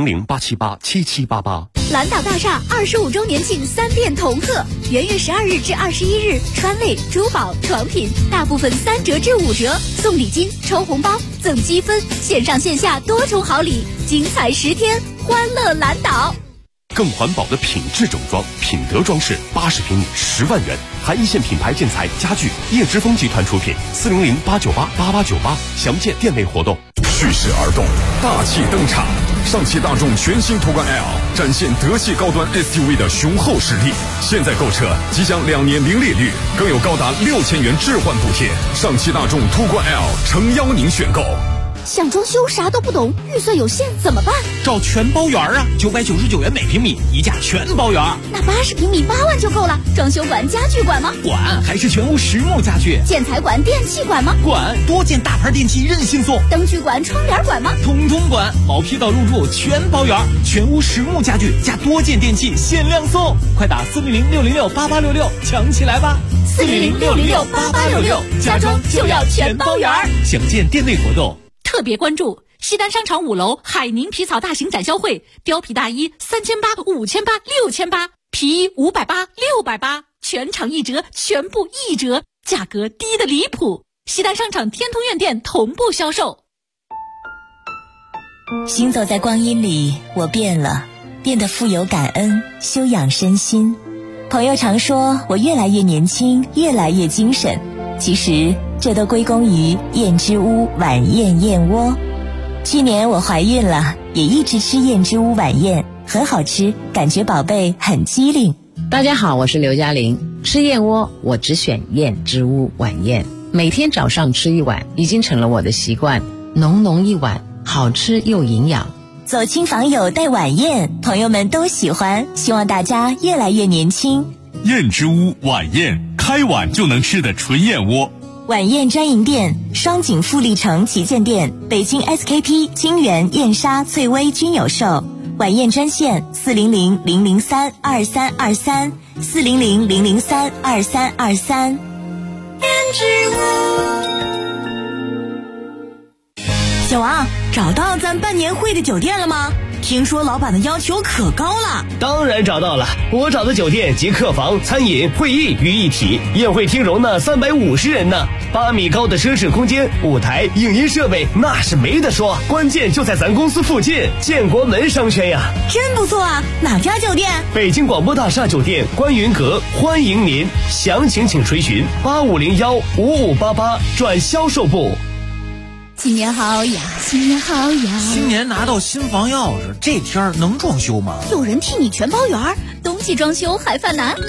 ，400-878-7788。 蓝岛大厦25周年庆3店同贺，元月12日至21日，川味、珠宝、床品大部分3折至5折，送礼金、抽红包、赠积分，线上线下多重好礼，精彩10天，欢乐蓝岛。 更环保的品质整装，品德装饰，80平米10万元，还一线品牌建材家具，叶之峰集团出品，400-898-8898，详见店内活动。 蓄势而动，大气登场。上汽大众全新途观 L 展现德系高端 SUV 的雄厚实力。现在购车即将2年零利率，更有高达6000元置换补贴。上汽大众途观 L 诚邀您选购。 想装修啥都不懂，预算有限怎么办？ 找全包圆啊，999元每平米，一价全包圆。 那80平米8万就够了。装修管、家具管吗？ 管，还是全屋实木家具。 建材管、电器管吗？ 管，多件大牌电器任性送。 灯具管、窗帘管吗？ 通通管，毛坯到入住全包圆，全屋实木家具加多件电器限量送，快打400-606-8866抢起来吧 ！400-606-8866，家装就要全包圆。 详见店内活动。 特别关注西单商场5楼海宁皮草大型展销会，貂皮大衣3800、5800、6800，皮衣580、680，全场1折，全部1折，价格低得离谱。西单商场天通苑店同步销售。 行走在光阴里，我变了，变得富有感恩，修养身心。朋友常说我越来越年轻，越来越精神，其实这都归功于燕之屋晚宴燕窝。去年我怀孕了，也一直吃燕之屋晚宴，很好吃，感觉宝贝很机灵。 大家好，我是刘嘉玲。吃燕窝我只选燕之屋晚宴，每天早上吃1碗，已经成了我的习惯。浓浓一碗，好吃又营养。 走亲访友带晚宴，朋友们都喜欢，希望大家越来越年轻。 燕之屋晚宴，开碗就能吃的纯燕窝。 晚宴专营店：双井富力城旗舰店、北京 SKP、金源、燕莎、翠微均有售。晚宴专线400-003-2323 400-003-2323。燕之屋。小王，找到咱办年会的酒店了吗？ 听说老板的要求可高了。 当然找到了，我找的酒店集客房、餐饮、会议于一体，宴会厅容纳350人呢，8米高的奢侈空间，舞台、影音设备那是没得说，关键就在咱公司附近，建国门商圈呀。 真不错啊，哪家酒店？ 北京广播大厦酒店观云阁，欢迎您，详情请垂询85015588转销售部。 新年好呀，新年好呀！ 新年拿到新房钥匙，这天儿能装修吗？ 有人替你全包圆儿，冬季装修还犯难。